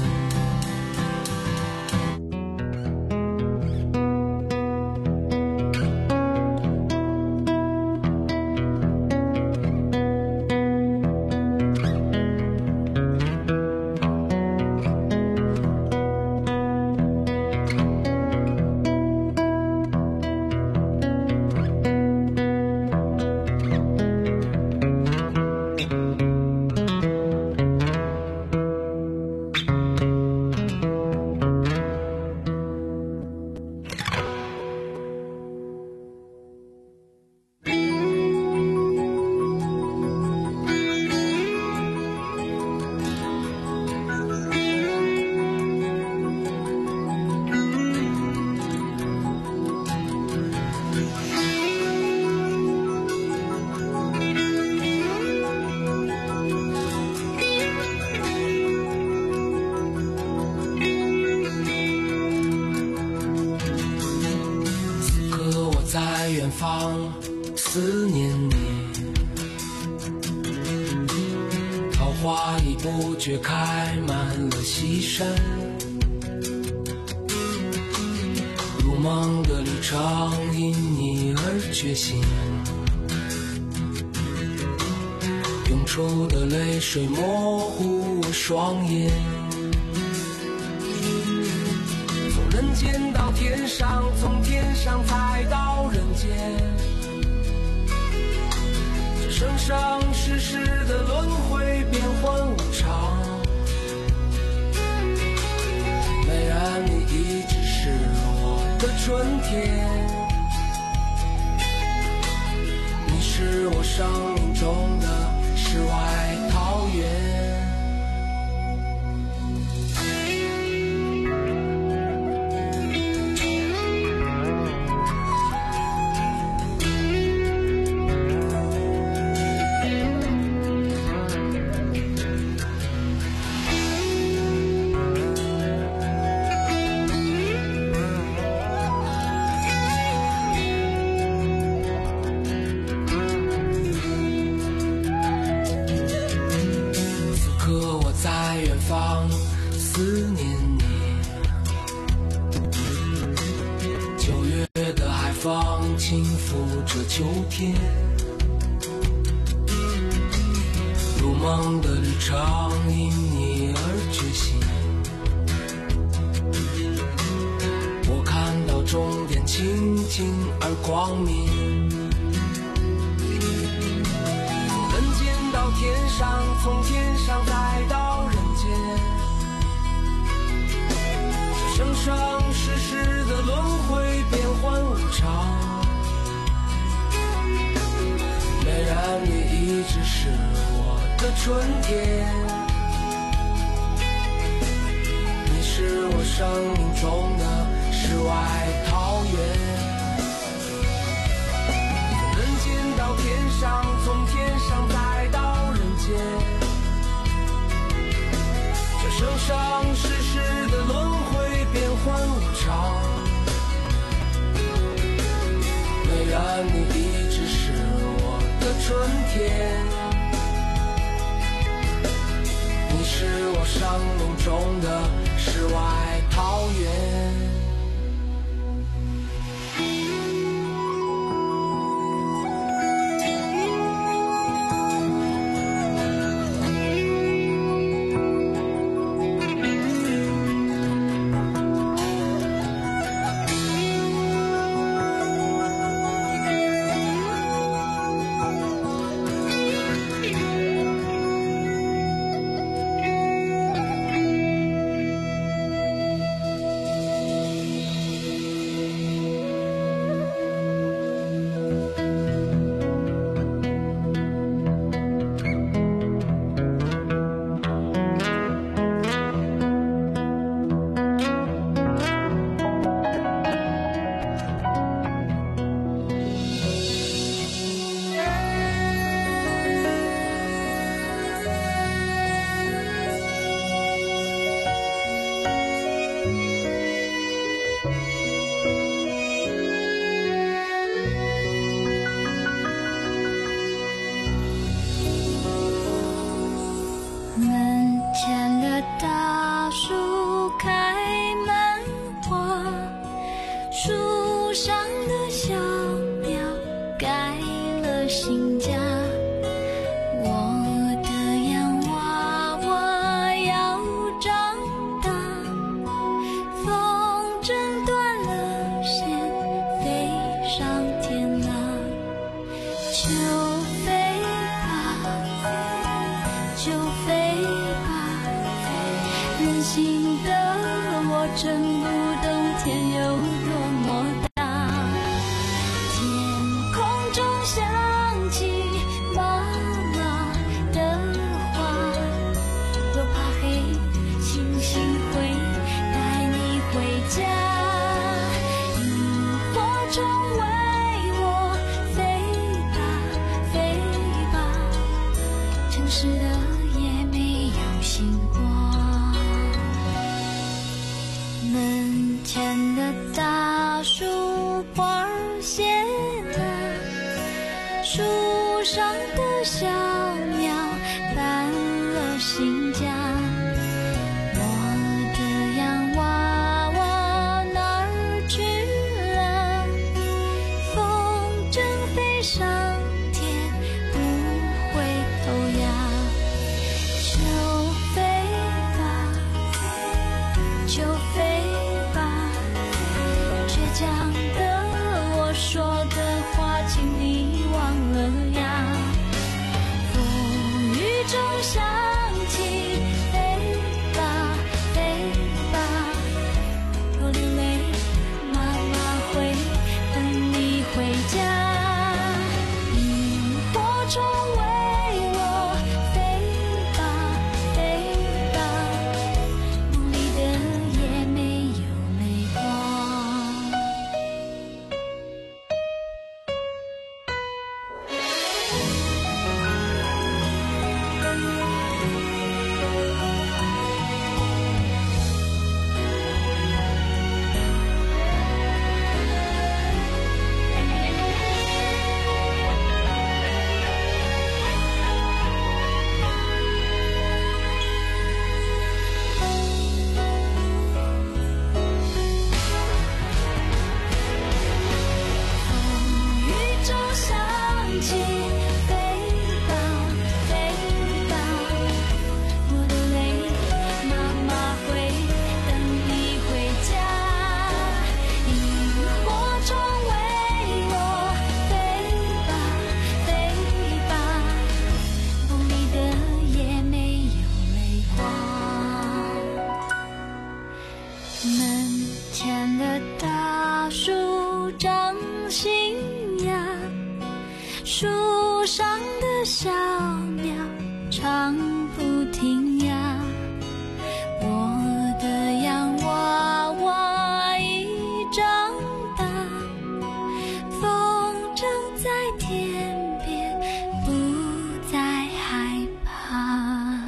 思念你，桃花已不觉开满了西山，如梦的旅程因你而觉醒，涌出的泪水模糊我双眼，从人间到天上，从天上才到人间，生生世世的轮回，变幻无常。美人，你一直是我的春天，你是我生命中的世外桃源。思念你，九月的海风轻抚着秋天，如梦的旅程因你而觉醒，我看到终点清净而光明，从人间到天上，从天上再到人间，生生世世的轮回，变幻无常。美人，你一直是我的春天，你是我生命中的世外桃源。从人间到天上，从天上再到人间，这生生世世的轮回，变幻无常。美人，你一直是我的春天，你是我生命中的世外桃源。 天有多么大。天空中响起妈妈的话，若怕黑，星星会带你回家。萤火虫为我飞吧飞吧，城市的夜没有星光。门前的大树花谢了，树上的小鸟搬了新家。我的洋娃娃哪儿去了？风筝飞上天不回头呀。就飞吧，就飞吧，倔强的我说的话请你忘了呀。风雨中响起飞吧飞吧，若流泪妈妈会等你回家。萤火虫为我飞吧飞吧，梦里的夜没有泪光。风雨中响起飞吧飞吧，若流泪妈妈会等你回家。萤火虫为我飞吧飞吧，梦里的夜没有泪光。门前的大树长新芽，树上的小鸟唱不停呀。我的洋娃娃已长大，风筝在天边不再害怕。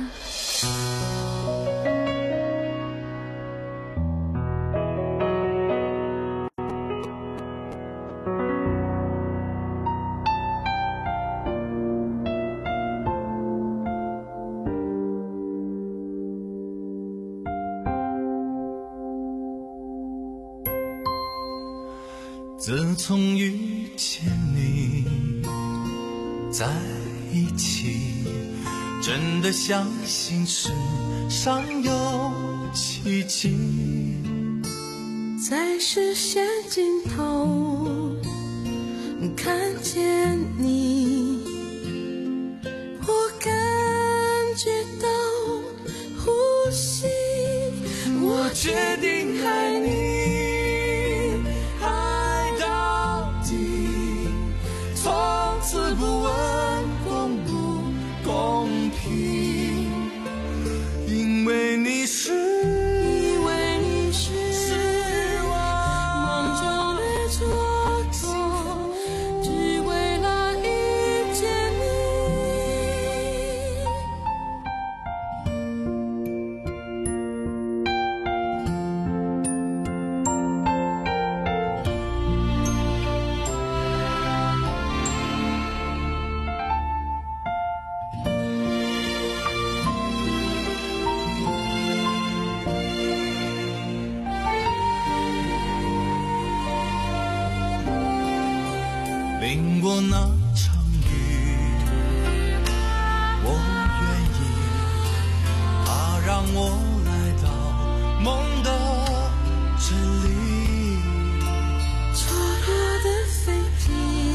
自从遇见你在一起，真的相信世上有奇迹。 在视线尽头看见你，我感觉到呼吸。 我决定爱你，爱到底，从此不问公不公平，因为你是， 因为你是我梦中的蹉跎，只为了遇见你。 淋过那场雨，我愿意，它让我来到梦的这里。 错过的飞机，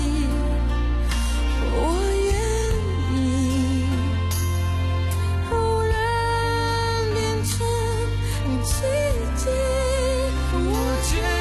我愿意，忽然变成奇迹。 我决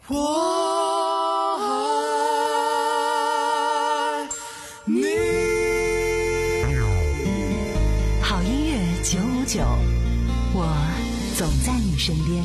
我爱你。 好音乐九五九，我总在你身边。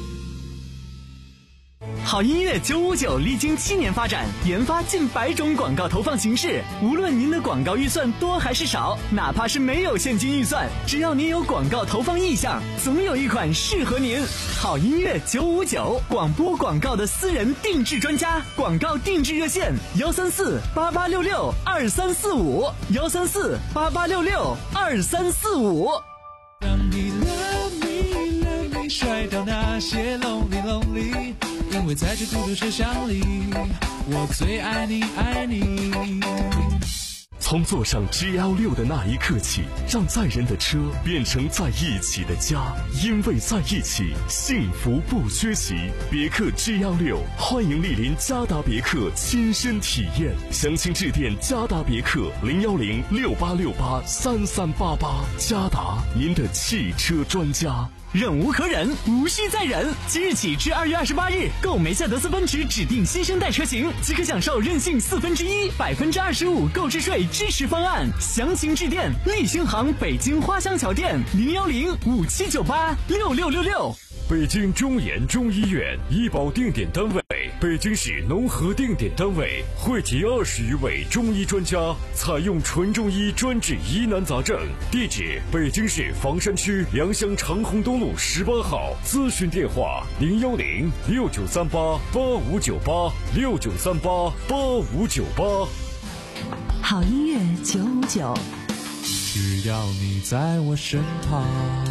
好音乐九五九历经七年发展，研发近百种广告投放形式。无论您的广告预算多还是少，哪怕是没有现金预算，只要您有广告投放意向，总有一款适合您。好音乐九五九，广播广告的私人定制专家，广告定制热线：幺三四八八六六二三四五，幺三四八八六六二三四五。 让你 love me love me 甩掉那些 lonely lonely， 因为在这孤独车厢里，我最爱你爱你。 从坐上 G L 六的那一刻起，让载人的车变成在一起的家，因为在一起，幸福不缺席。别克 G L 六，欢迎莅临嘉达别克亲身体验。详情致电嘉达别克零幺零六八六八三三八八。嘉达，您的汽车专家。 忍无可忍，无需再忍。即日起至二月二十八日，购梅赛德斯奔驰指定新生代车型，即可享受任性四分之一、百分之二十五购置税支持方案。详情致电立星行北京花乡桥店零幺零五七九八六六六六。 北京中研中医院医保定点单位，北京市农合定点单位，汇集二十余位中医专家，采用纯中医专治疑难杂症。地址：北京市房山区良乡长虹东路十八号。咨询电话：零幺零六九三八八五九八六九三八八五九八。 好音乐九五九， 只要你在我身旁。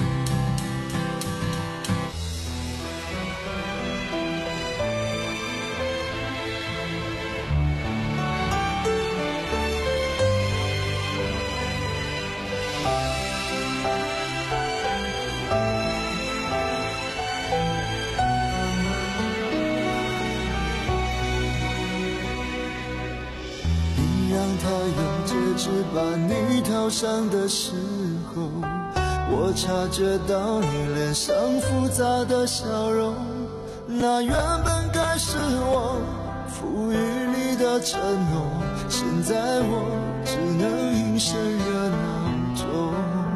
把你套上的时候，我察觉到你脸上复杂的笑容，那原本该是我赋予你的承诺，现在我只能隐身热闹中。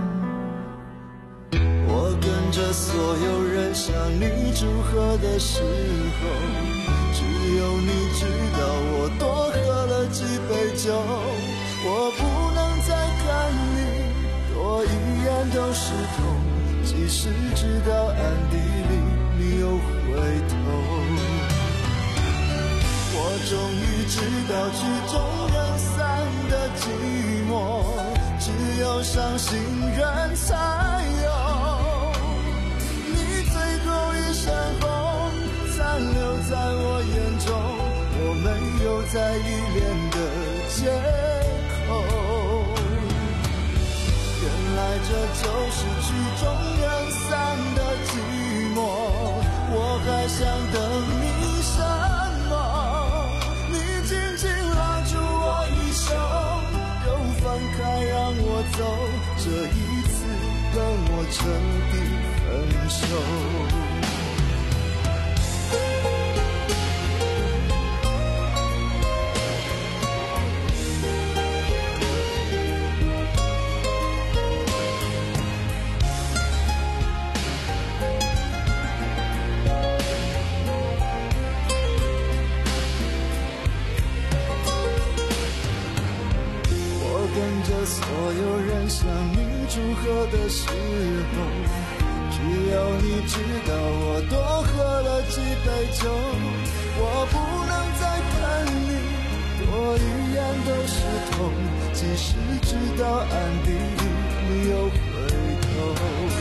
我跟着所有人向你祝贺的时候，只有你知道我多喝了几杯酒。我不能再看你多一眼都是痛，即使知道暗地里你又回头。我终于知道曲终人散的寂寞，只有伤心人才有。你最后一身红残留在我眼中，我没有再依恋的借原来这就是曲终人散的寂寞，我还想等你什么？你紧紧拉住我一手，又放开让我走，这一次让我彻底分手。所有人向你祝贺的时候，只有你知道我多喝了几杯酒。我不能再看你多一眼都是痛，即使知道暗地里你又回头。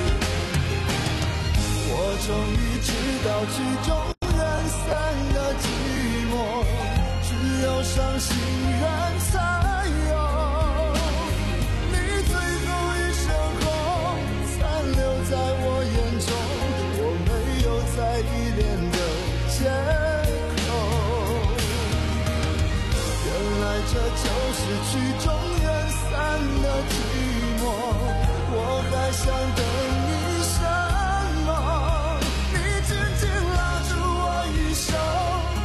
我终于知道曲终人散的寂寞，只有伤心人才有。在我眼中，我没有再依恋的借口。原来这就是曲终人散的寂寞，我还想等你什么？你紧紧拉住我一手，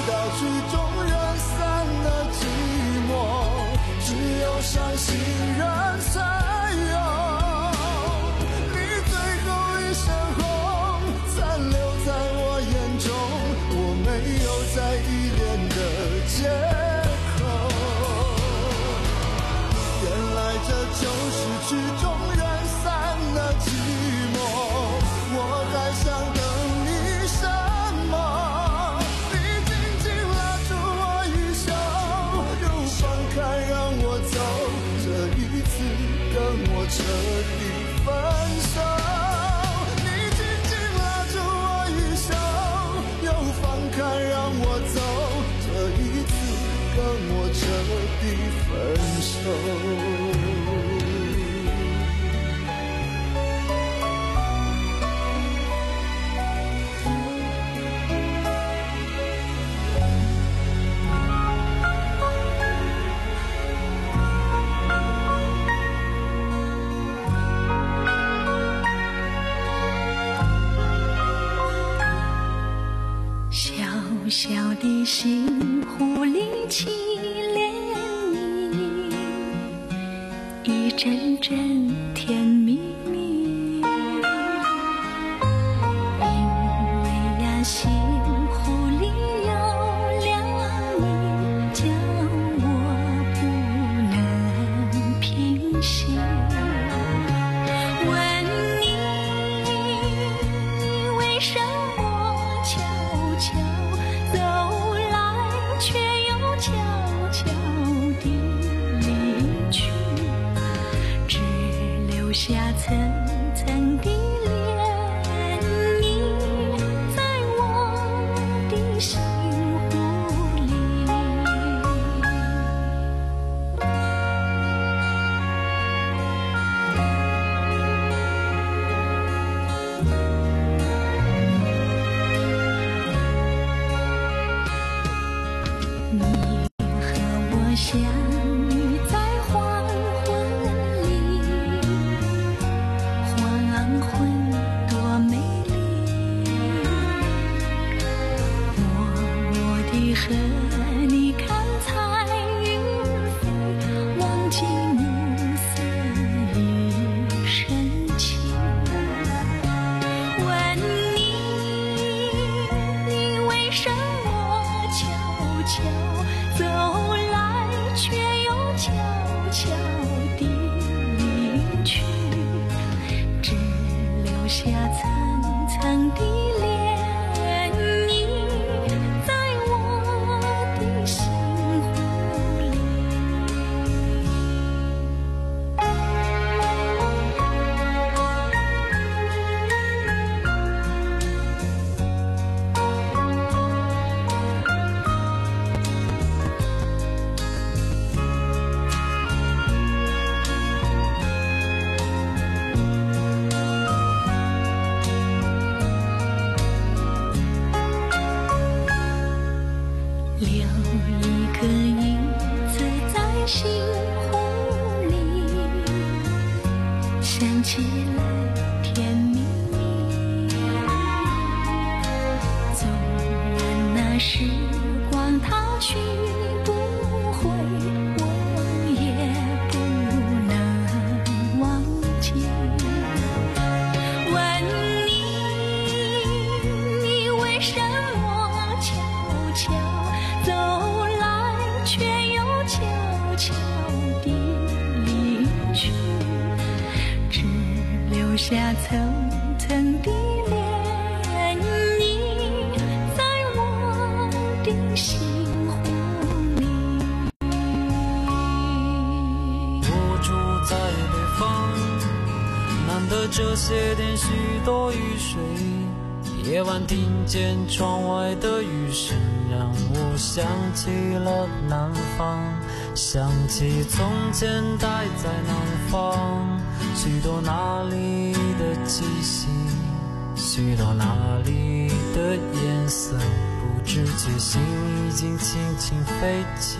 道曲终人散的寂寞，只有伤心人才有。你最后一身红，残留在我眼中，我没有再依恋的借口。原来这就是曲终人散的寂寞，我还想等你什么？你紧紧拉住我衣袖，又放开让我走，这一次跟我彻底分手。你紧紧拉住我衣袖，又放开让我走，这一次跟我彻底分手。 小的心湖里起涟漪，一阵阵甜蜜蜜。因为呀，心湖里有了你，叫我不能平息。问你，你为什么悄悄走来，却又悄悄地离去，只留下层层的涟漪在我的心湖里。你和我相遇在黄昏里，黄昏多美丽。默默地和你看彩云飞，忘记暮色已深情。问你，你为什么悄悄走来，却又悄悄地离去，只留下层层的涟漪在我的心湖里。留一个影子在心湖里，想起了甜蜜蜜。纵然那时光它去不回，我也不能忘记。问你，你为什么悄悄走来，却又悄悄地离去，只留下层层的涟漪在我的心湖里。 我住在北方，难得这些天许多雨水，夜晚听见窗外的雨声，让我想起了南方，想起从前待在南方，许多那里的气息，许多那里的颜色，不知觉心已经轻轻飞起。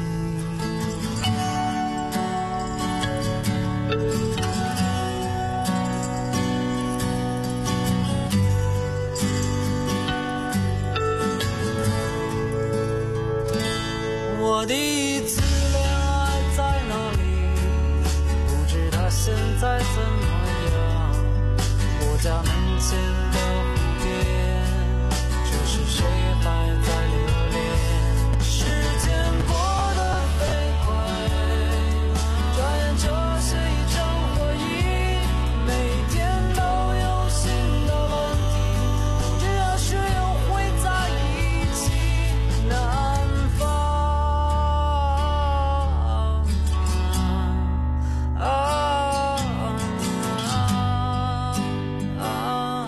我第一次恋爱在哪里？不知他现在怎么样？我家门前的湖边，这是谁还在留恋？时间过得飞快，转眼就是一场回忆，每天都有新的问题，不知何时又会在一起。南方啊啊啊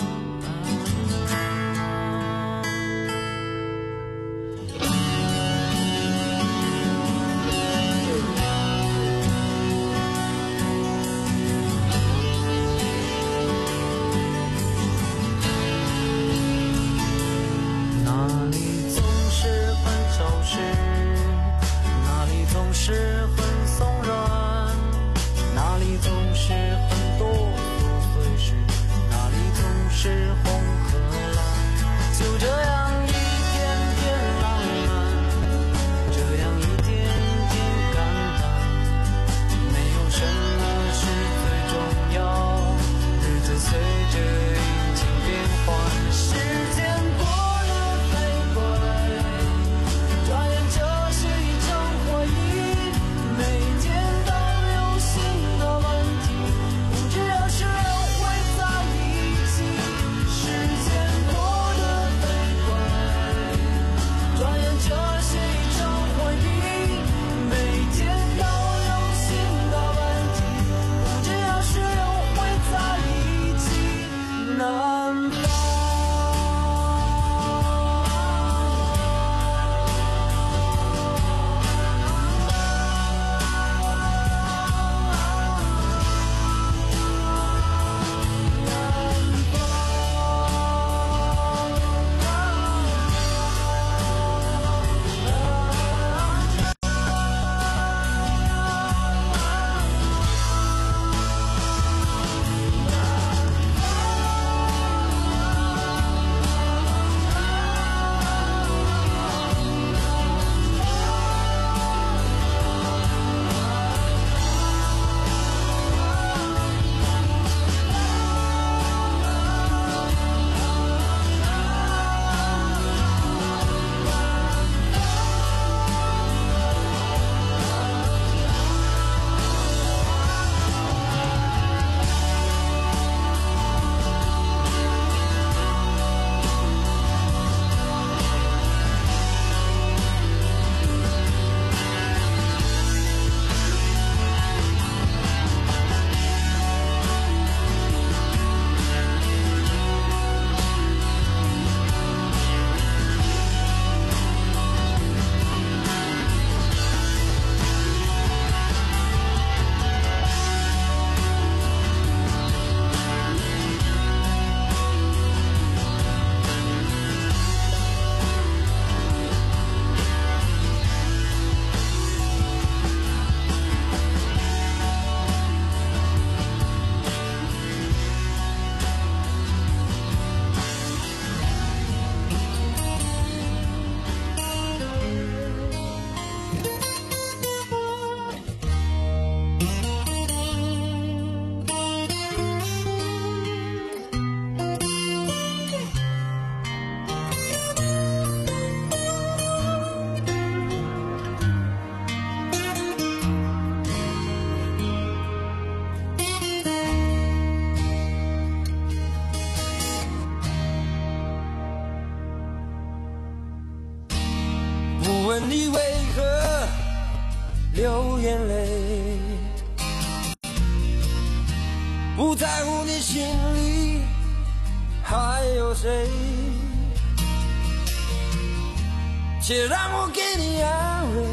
哪里总是很潮湿，哪里总是很松软，哪里总是很多琐碎事，哪里总是红和蓝，就这样一点点浪漫，这样一点点感叹，没有什么是最重要，日子随着阴晴变换，时间过得飞快，转眼就是一场回忆，每天都有新的问题，不知何时又会在一起。时间过得飞快，转眼就是一场回忆，每天都有新的问题，不知何时又会在一起。南方不问你为何流眼泪，不在乎你心里还有谁，且让我给你安慰，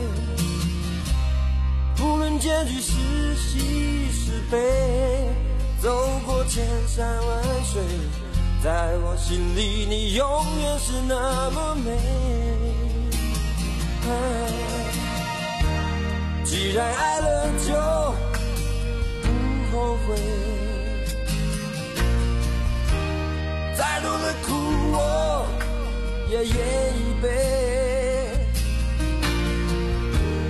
无论结局是喜是悲，走过千山万水，在我心里你永远是那么美。既然爱了就不后悔，再多的苦我也愿意背。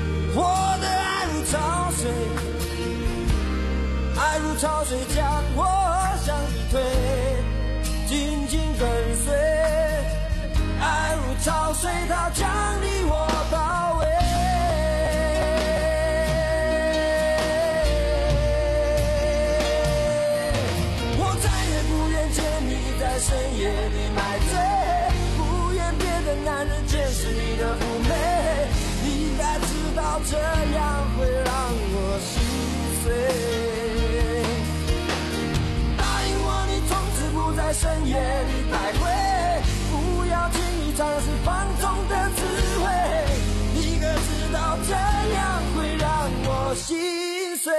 爱如潮水将我向你推，紧紧跟随，爱如潮水它将你我包围。我再也不愿见你在深夜里买醉，不愿别的男人见识你的妩媚，你应该知道这样会让我心碎。在深夜里徘徊，不要轻易尝试放纵的滋味，你可知道这样会让我心碎。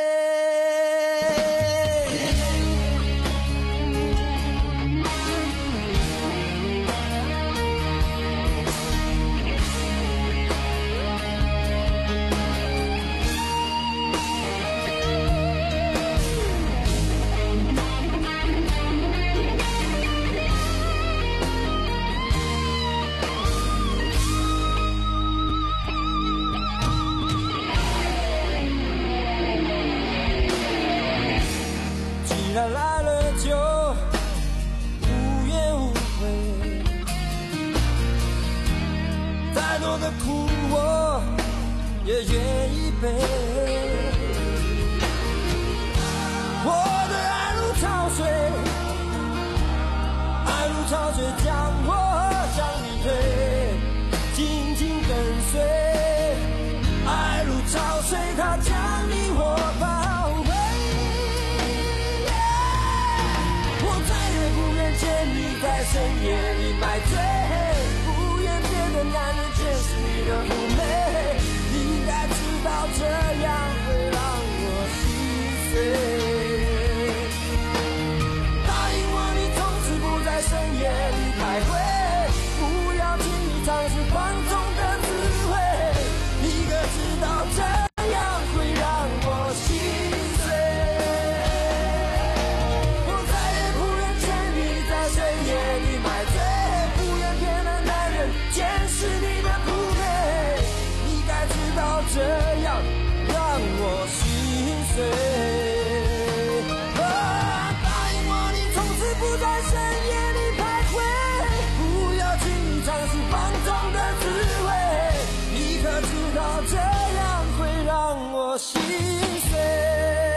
来了就无怨无悔，再多的苦我也愿意背。我的爱如潮水，爱如潮水将我向你推，紧紧跟随，爱如潮水它将你我包围。见你在深夜里买醉，不愿别的男人见识你的妩媚，你应该知道这样会让我心碎。答应我你从此不在深夜里徘徊，不要轻易尝试放纵的滋味，你可知道这样会让我心碎。深夜里买醉，不愿别的男人见识你的妩媚，你该知道这样让我心碎。啊，答应我你从此不在深夜里徘徊，不要轻易尝试放纵的滋味，你可知道这样会让我心碎。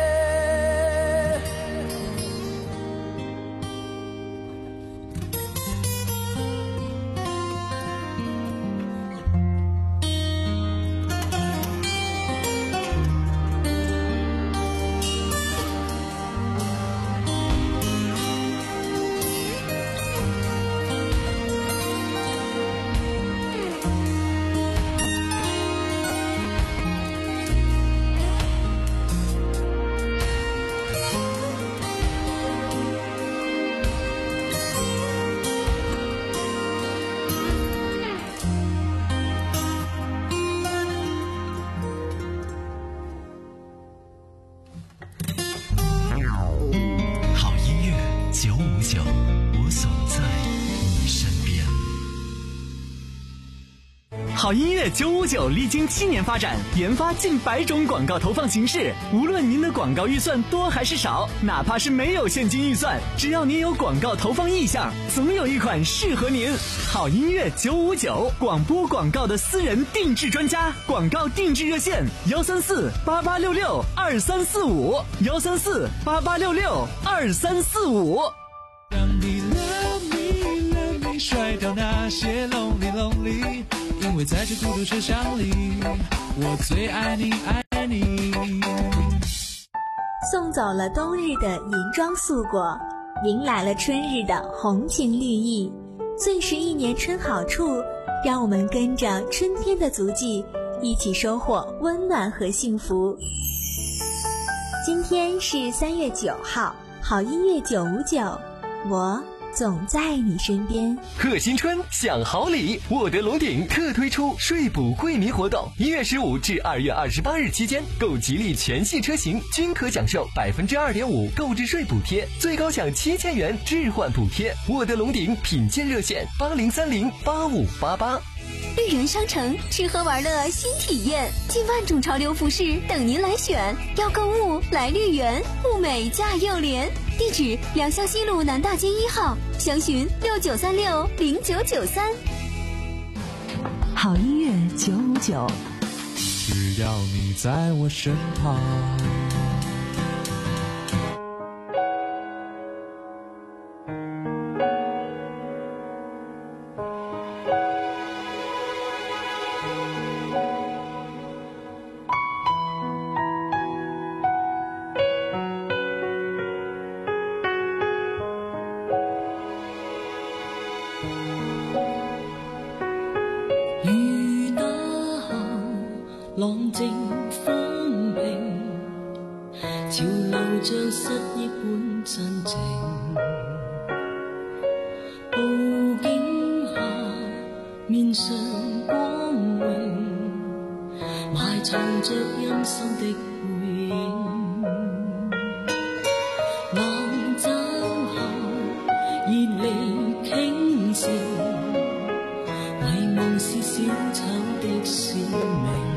好音乐九五九历经七年发展，研发近百种广告投放形式。无论您的广告预算多还是少，哪怕是没有现金预算，只要您有广告投放意向，总有一款适合您。好音乐九五九，广播广告的私人定制专家，广告定制热线幺三四八八六六二三四五幺三四八八六六二三四五。 让你 love me love me 甩掉那些 lonely lonely， 因为在这孤独车厢里，我最爱你爱你。 送走了冬日的银装素裹，迎来了春日的红情绿意。最是一年春好处，让我们跟着春天的足迹，一起收获温暖和幸福。今天是三月九号，好音乐九五九，我总在你身边。 贺新春享好礼，沃德龙鼎特推出税补惠民活动，一月十五至二月二十八日期间，购吉利全系车型均可享受百分之二点五购置税补贴，最高享七千元置换补贴。沃德龙鼎品鉴热线八零三零八五八八。 绿园商城吃喝玩乐新体验，近万种潮流服饰等您来选。要购物来绿园，物美价又廉。地址：良乡西路南大街一号，详询六九三六零九九三。 好音乐九五九， 只要你在我身旁。 浪靜風平，潮流像失憶般真靜。布景下，面上光榮，埋藏着陰森的背影。冷嘲後，熱離傾城，遺忘是小丑的使命。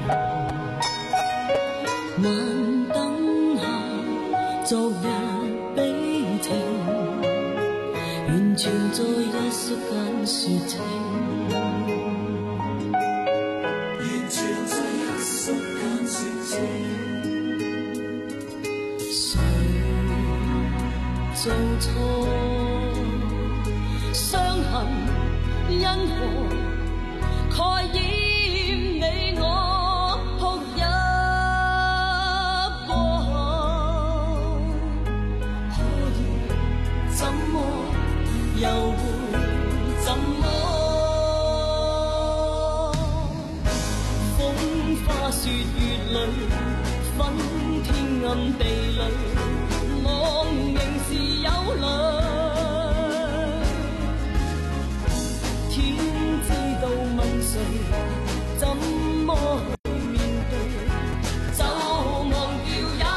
晚燈下，昨日悲情，完全在一瞬間說情，完全在一瞬間說情。誰做錯？傷痕因何蓋掩你我哭泣？又會怎麼？風花雪月裏，分天暗地裏，我仍是有淚。天知道問誰，怎麼去面對？就忘掉也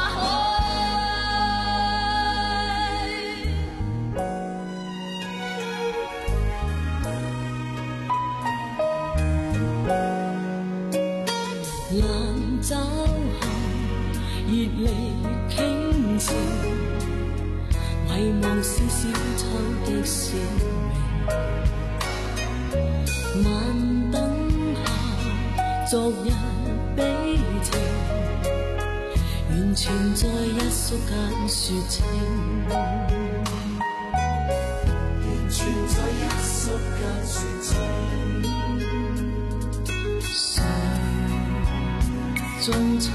冷嘲後，熱離傾城，遺忘是小丑的使命。晚燈下，昨日悲情，完全在一瞬間說情，完全在一瞬間說情。做錯，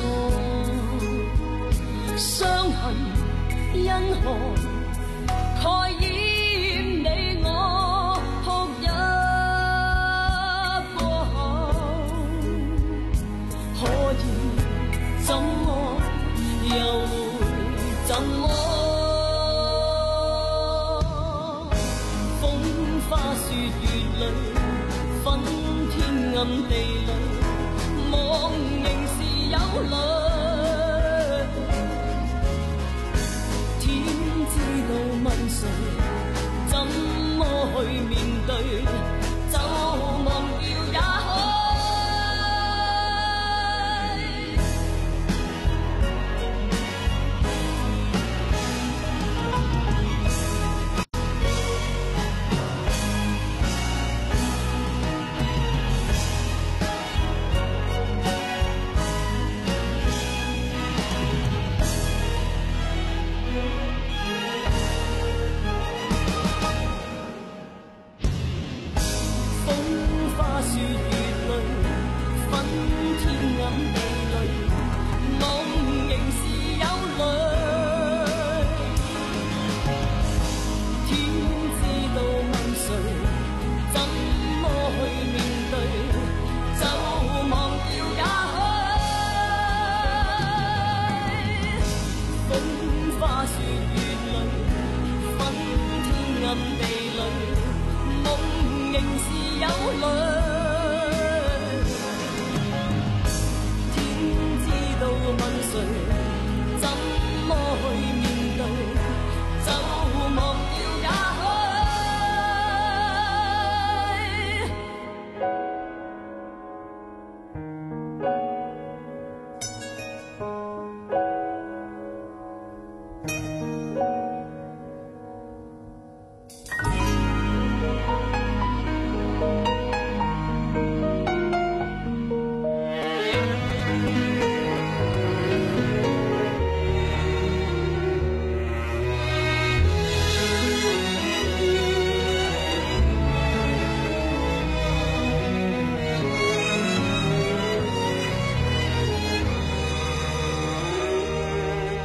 傷痕因何蓋掩你我哭泣過後？可以怎麼，又會怎麼？風花雪月裏，分天暗地裏，望仍是有淚，天知道問誰，怎麼去面對？就忘掉也可。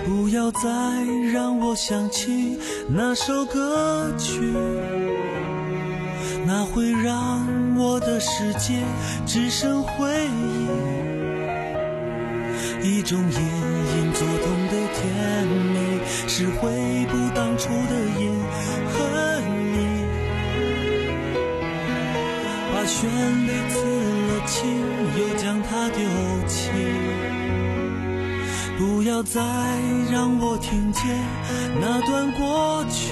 不要再让我想起那首歌曲，那会让我的世界只剩回忆，一种隐隐作痛的甜蜜，是回不当初的隐和你，把旋律刺了情，又将它丢弃。不要再让我听见那段过去，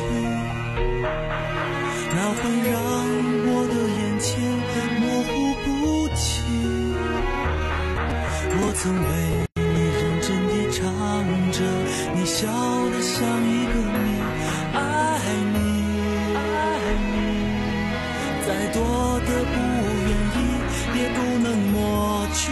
那会让我的眼前模糊不清。我曾为你认真地唱着，你笑得像一个谜。爱你，爱你，再多的不愿意也不能抹去。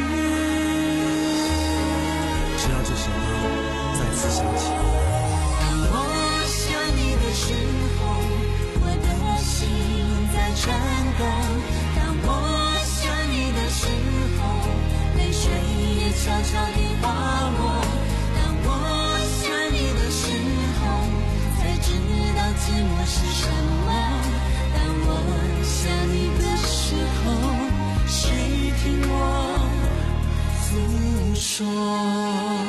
只要这首歌再次响起， 当我想你的时候，我的心在颤抖。当我想你的时候，泪水也悄悄地滑落。当我想你的时候，才知道寂寞是什么。当我想你的时候，谁听我诉说？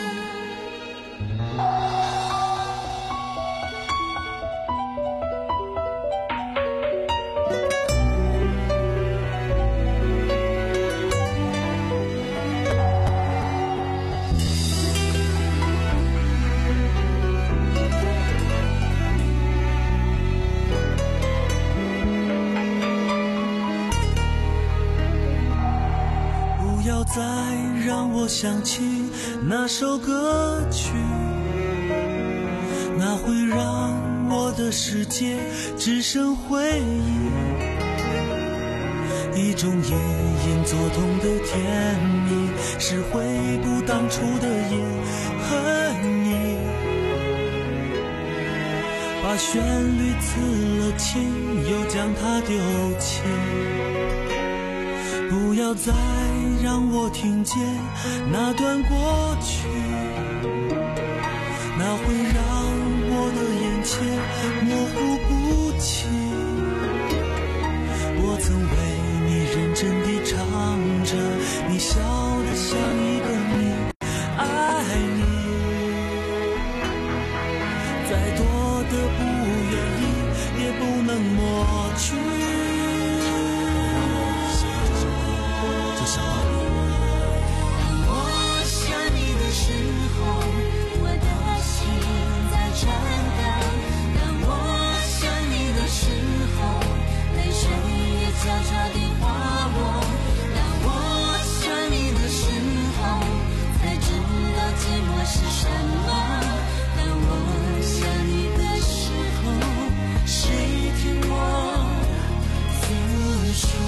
再让我想起那首歌曲，那会让我的世界只剩回忆，一种隐隐作痛的甜蜜，是回不当初的隐和你，把旋律刺了情，又将它丢弃。不要再让我听见那段过去，那会让我的眼前模糊不清。我曾为你认真地唱着，你笑得像一个谜。爱你，再多的不愿意也不能抹去。 悄悄地滑落。当我想你的时候，才知道寂寞是什么。当我想你的时候，谁听我诉说？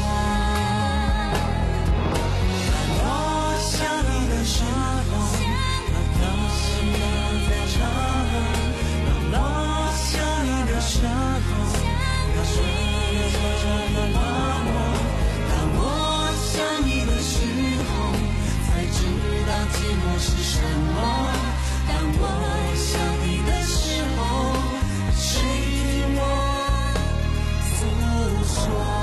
当我想你的时候，那歌声在唱。当我想你的时候，那水也悄悄地落。寂寞是什么？当我想你的时候，谁听我诉说？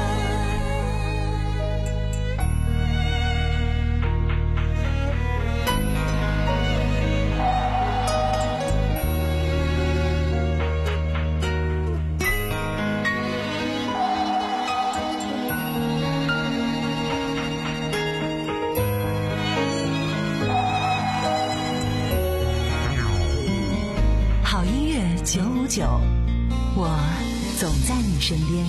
九五九，我总在你身边。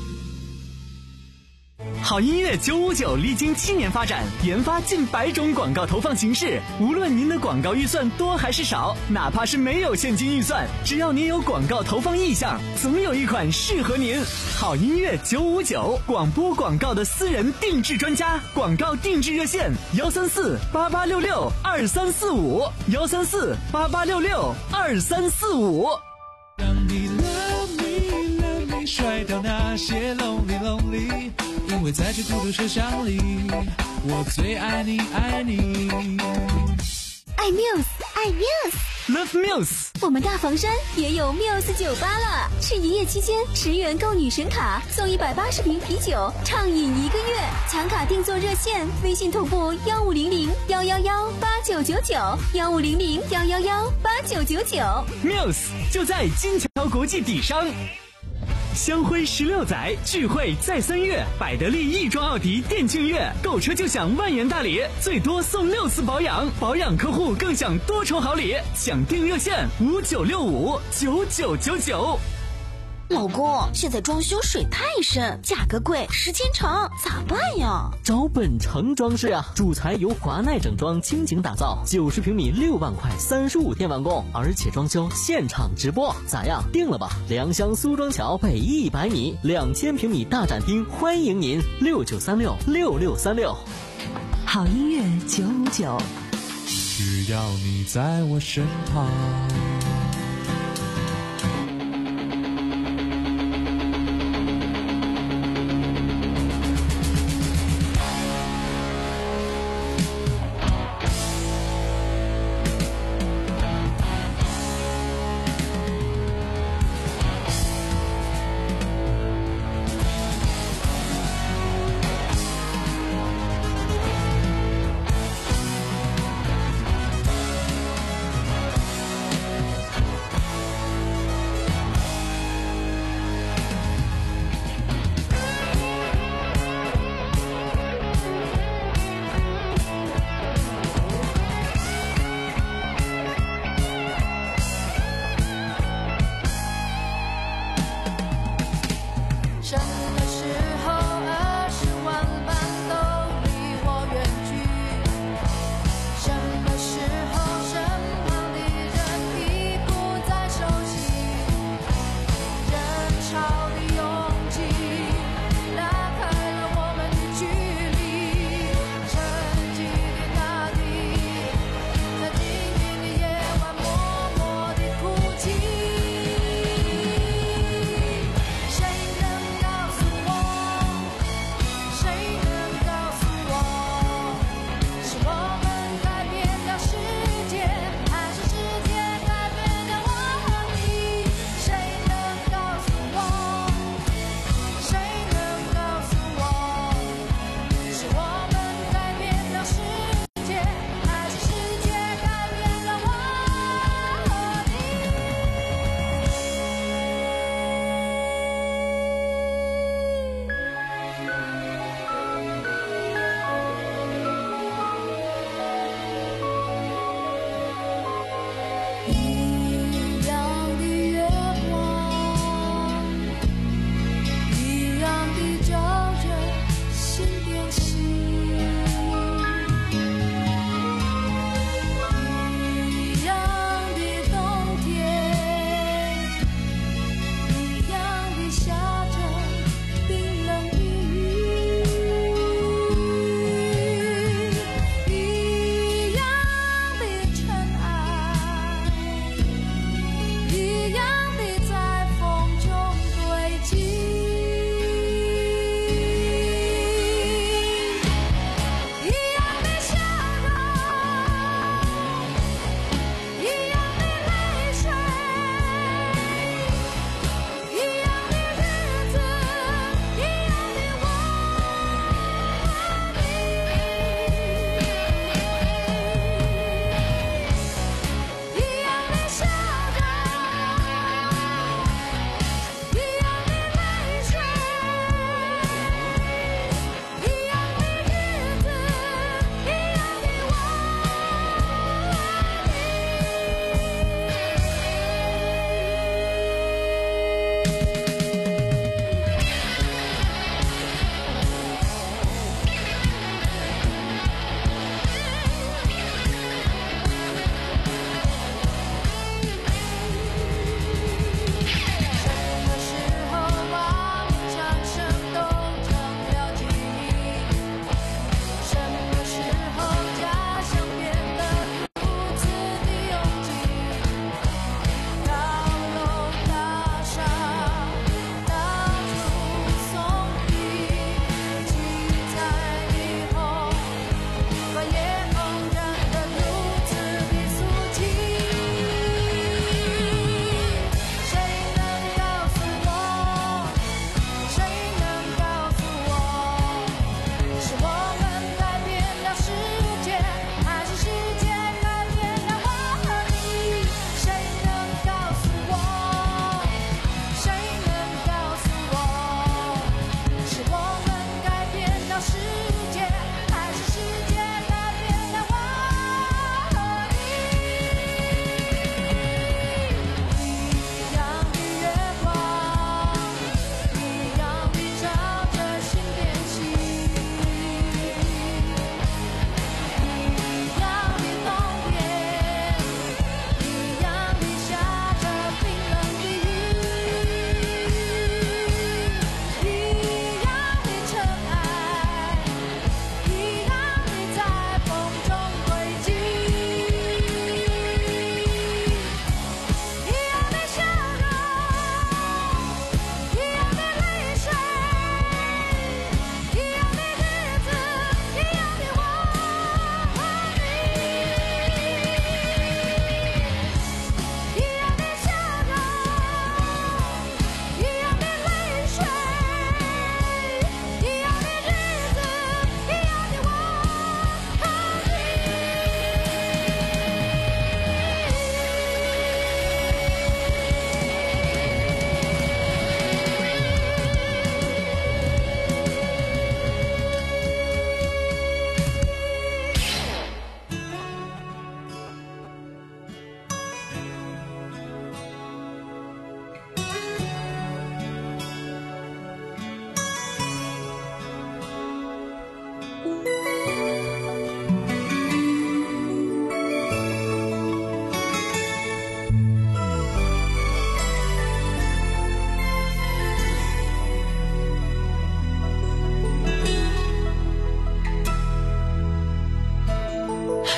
好音乐九五九历经七年发展，研发近百种广告投放形式。无论您的广告预算多还是少，哪怕是没有现金预算，只要您有广告投放意向，总有一款适合您。好音乐九五九，广播广告的私人定制专家，广告定制热线：幺三四八八六六二三四五，幺三四八八六六二三四五。 当你 love me love me 甩掉那些 lonely lonely， 因为在这孤独车厢里，我最爱你爱你。 爱 Muse， 爱 Muse，Love Muse。 我们大房山也有 Muse 酒吧了，是一夜期间十元购女神卡，送一百八十瓶啤酒，畅饮一个月。抢卡定做热线，微信同步幺五零零幺幺幺八九九九，幺五零零幺幺幺八九九九。 Muse 就在金桥国际底商。香辉十六载聚会在三月，百得利亦庄奥迪店庆月，购车就享万元大礼，最多送六次保养，保养客户更享多重好礼。抢订热线五九六五九九九九。 老公，现在装修水太深，价格贵，时间长，咋办呀？ 找本城装饰啊，主材由华奈整装倾情打造，九十平米六万块，三十五天完工，而且装修现场直播，咋样？定了吧？良乡苏庄桥北一百米，两千平米大展厅，欢迎您六九三六六六三六。 好音乐九五九， 只要你在我身旁。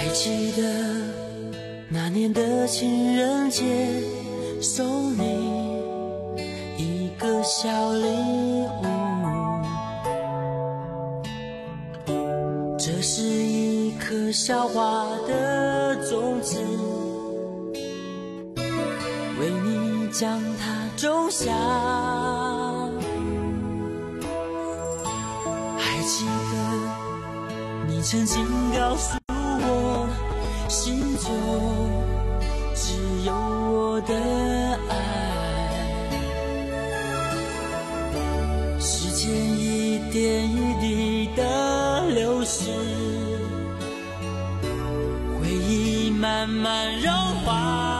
还记得那年的情人节，送你一个小礼物，这是一颗小花的种子，为你将它种下。还记得你曾经告诉我，心中只有我的爱。时间一点一滴的流逝，回忆慢慢融化。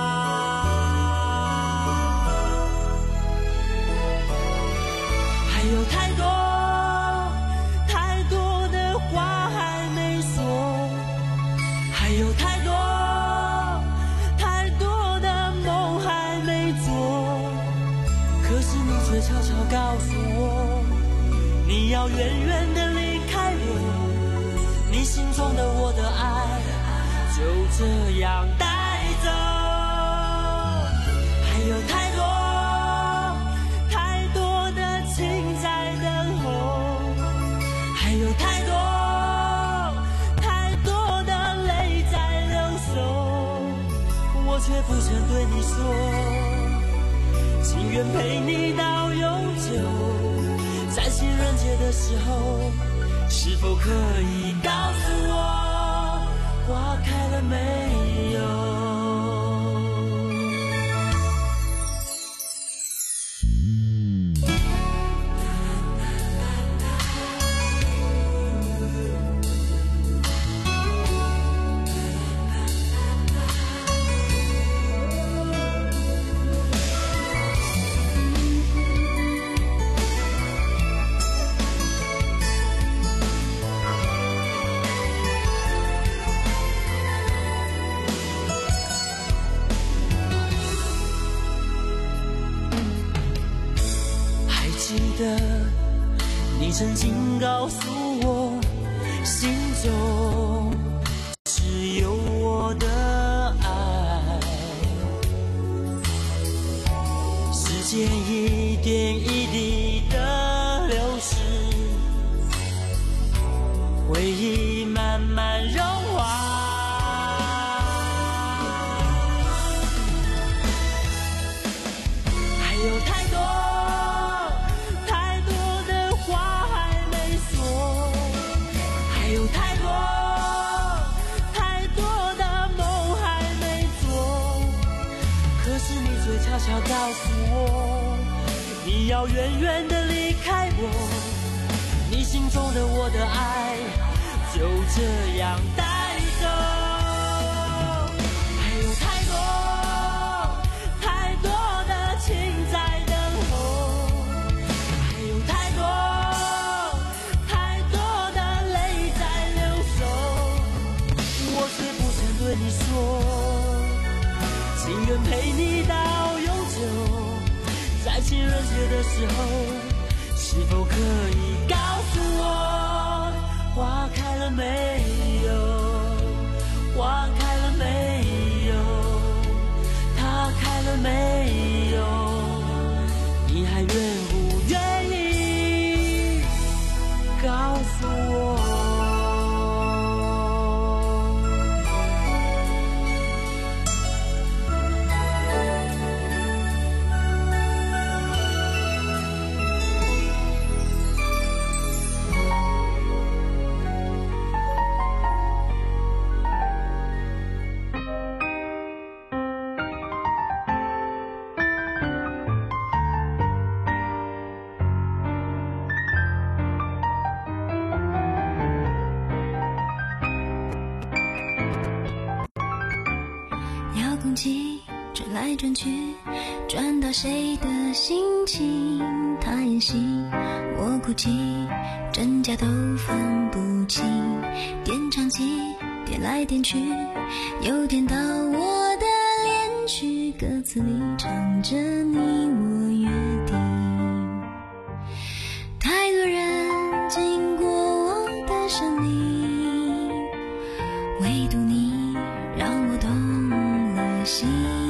还有太多太多的话还没说，还有太多太多的梦还没做。可是你却悄悄告诉我，你要远远地离开我，你心中的我的爱就这样带走。还有太多太多的情在等候，还有太多太多的泪在流手，我却不曾对你说，情愿陪你到永久。在情人节的时候，是否可以告诉我，花开了没有？记得你曾经告诉我，心中只有我的爱。时间一点一滴的流逝，回忆慢慢融化。还有太多悄悄告诉我，你要远远地离开我，你心中的我的爱就这样带走。还有太多太多的情在等候，还有太多太多的泪在流手，我却不曾对你说，情愿陪你到在情人节的时候，是否可以告诉我，花开了没有？花开了没有？它开了没有？你还愿不愿意告诉我？ 转来转去，转到谁的心情？他演戏，我哭泣，真假都分不清。点唱机点来点去，又点到我的恋曲，歌词里唱着你我约定。太多人经过我的生命，为唯独你让我动了心，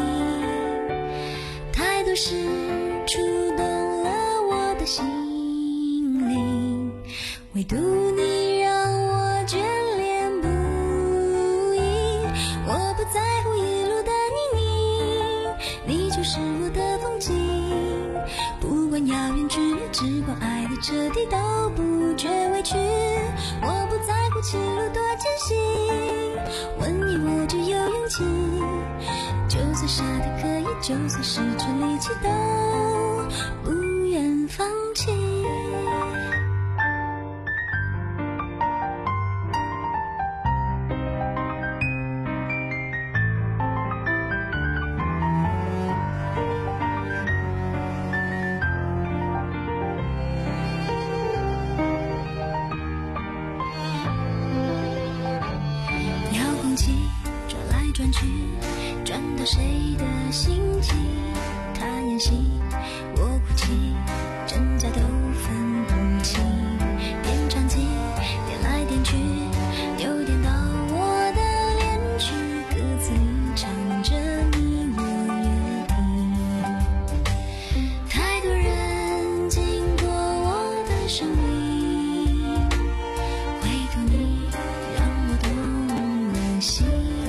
太多事触动了我的心灵，唯独你让我眷恋不已。我不在乎一路的泥泞，你就是我的风景。不管遥远距离，只管爱的彻底，都不觉委屈。我不在乎情路多艰辛，吻你我就有勇气。就算傻的可以，就算失去力气，都不愿放弃。转去，转到谁的心际？他演戏，我哭泣，真假都分不清。点唱机，点来点去，又点到我的恋曲，歌词里唱着你我约定。太多人经过我的生命，唯独你让我动了心。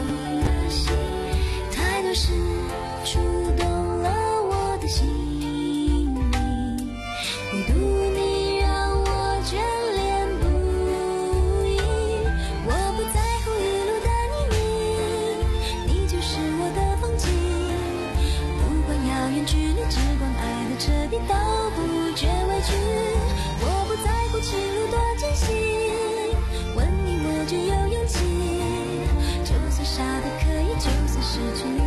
是触动了我的心灵，唯独你让我眷恋不已。我不在乎一路的泥泞，你就是我的风景。不管遥远距离，只管爱的彻底，都不觉委屈。我不在乎情路多艰辛，吻你我就有勇气。就算傻的可以，就算失去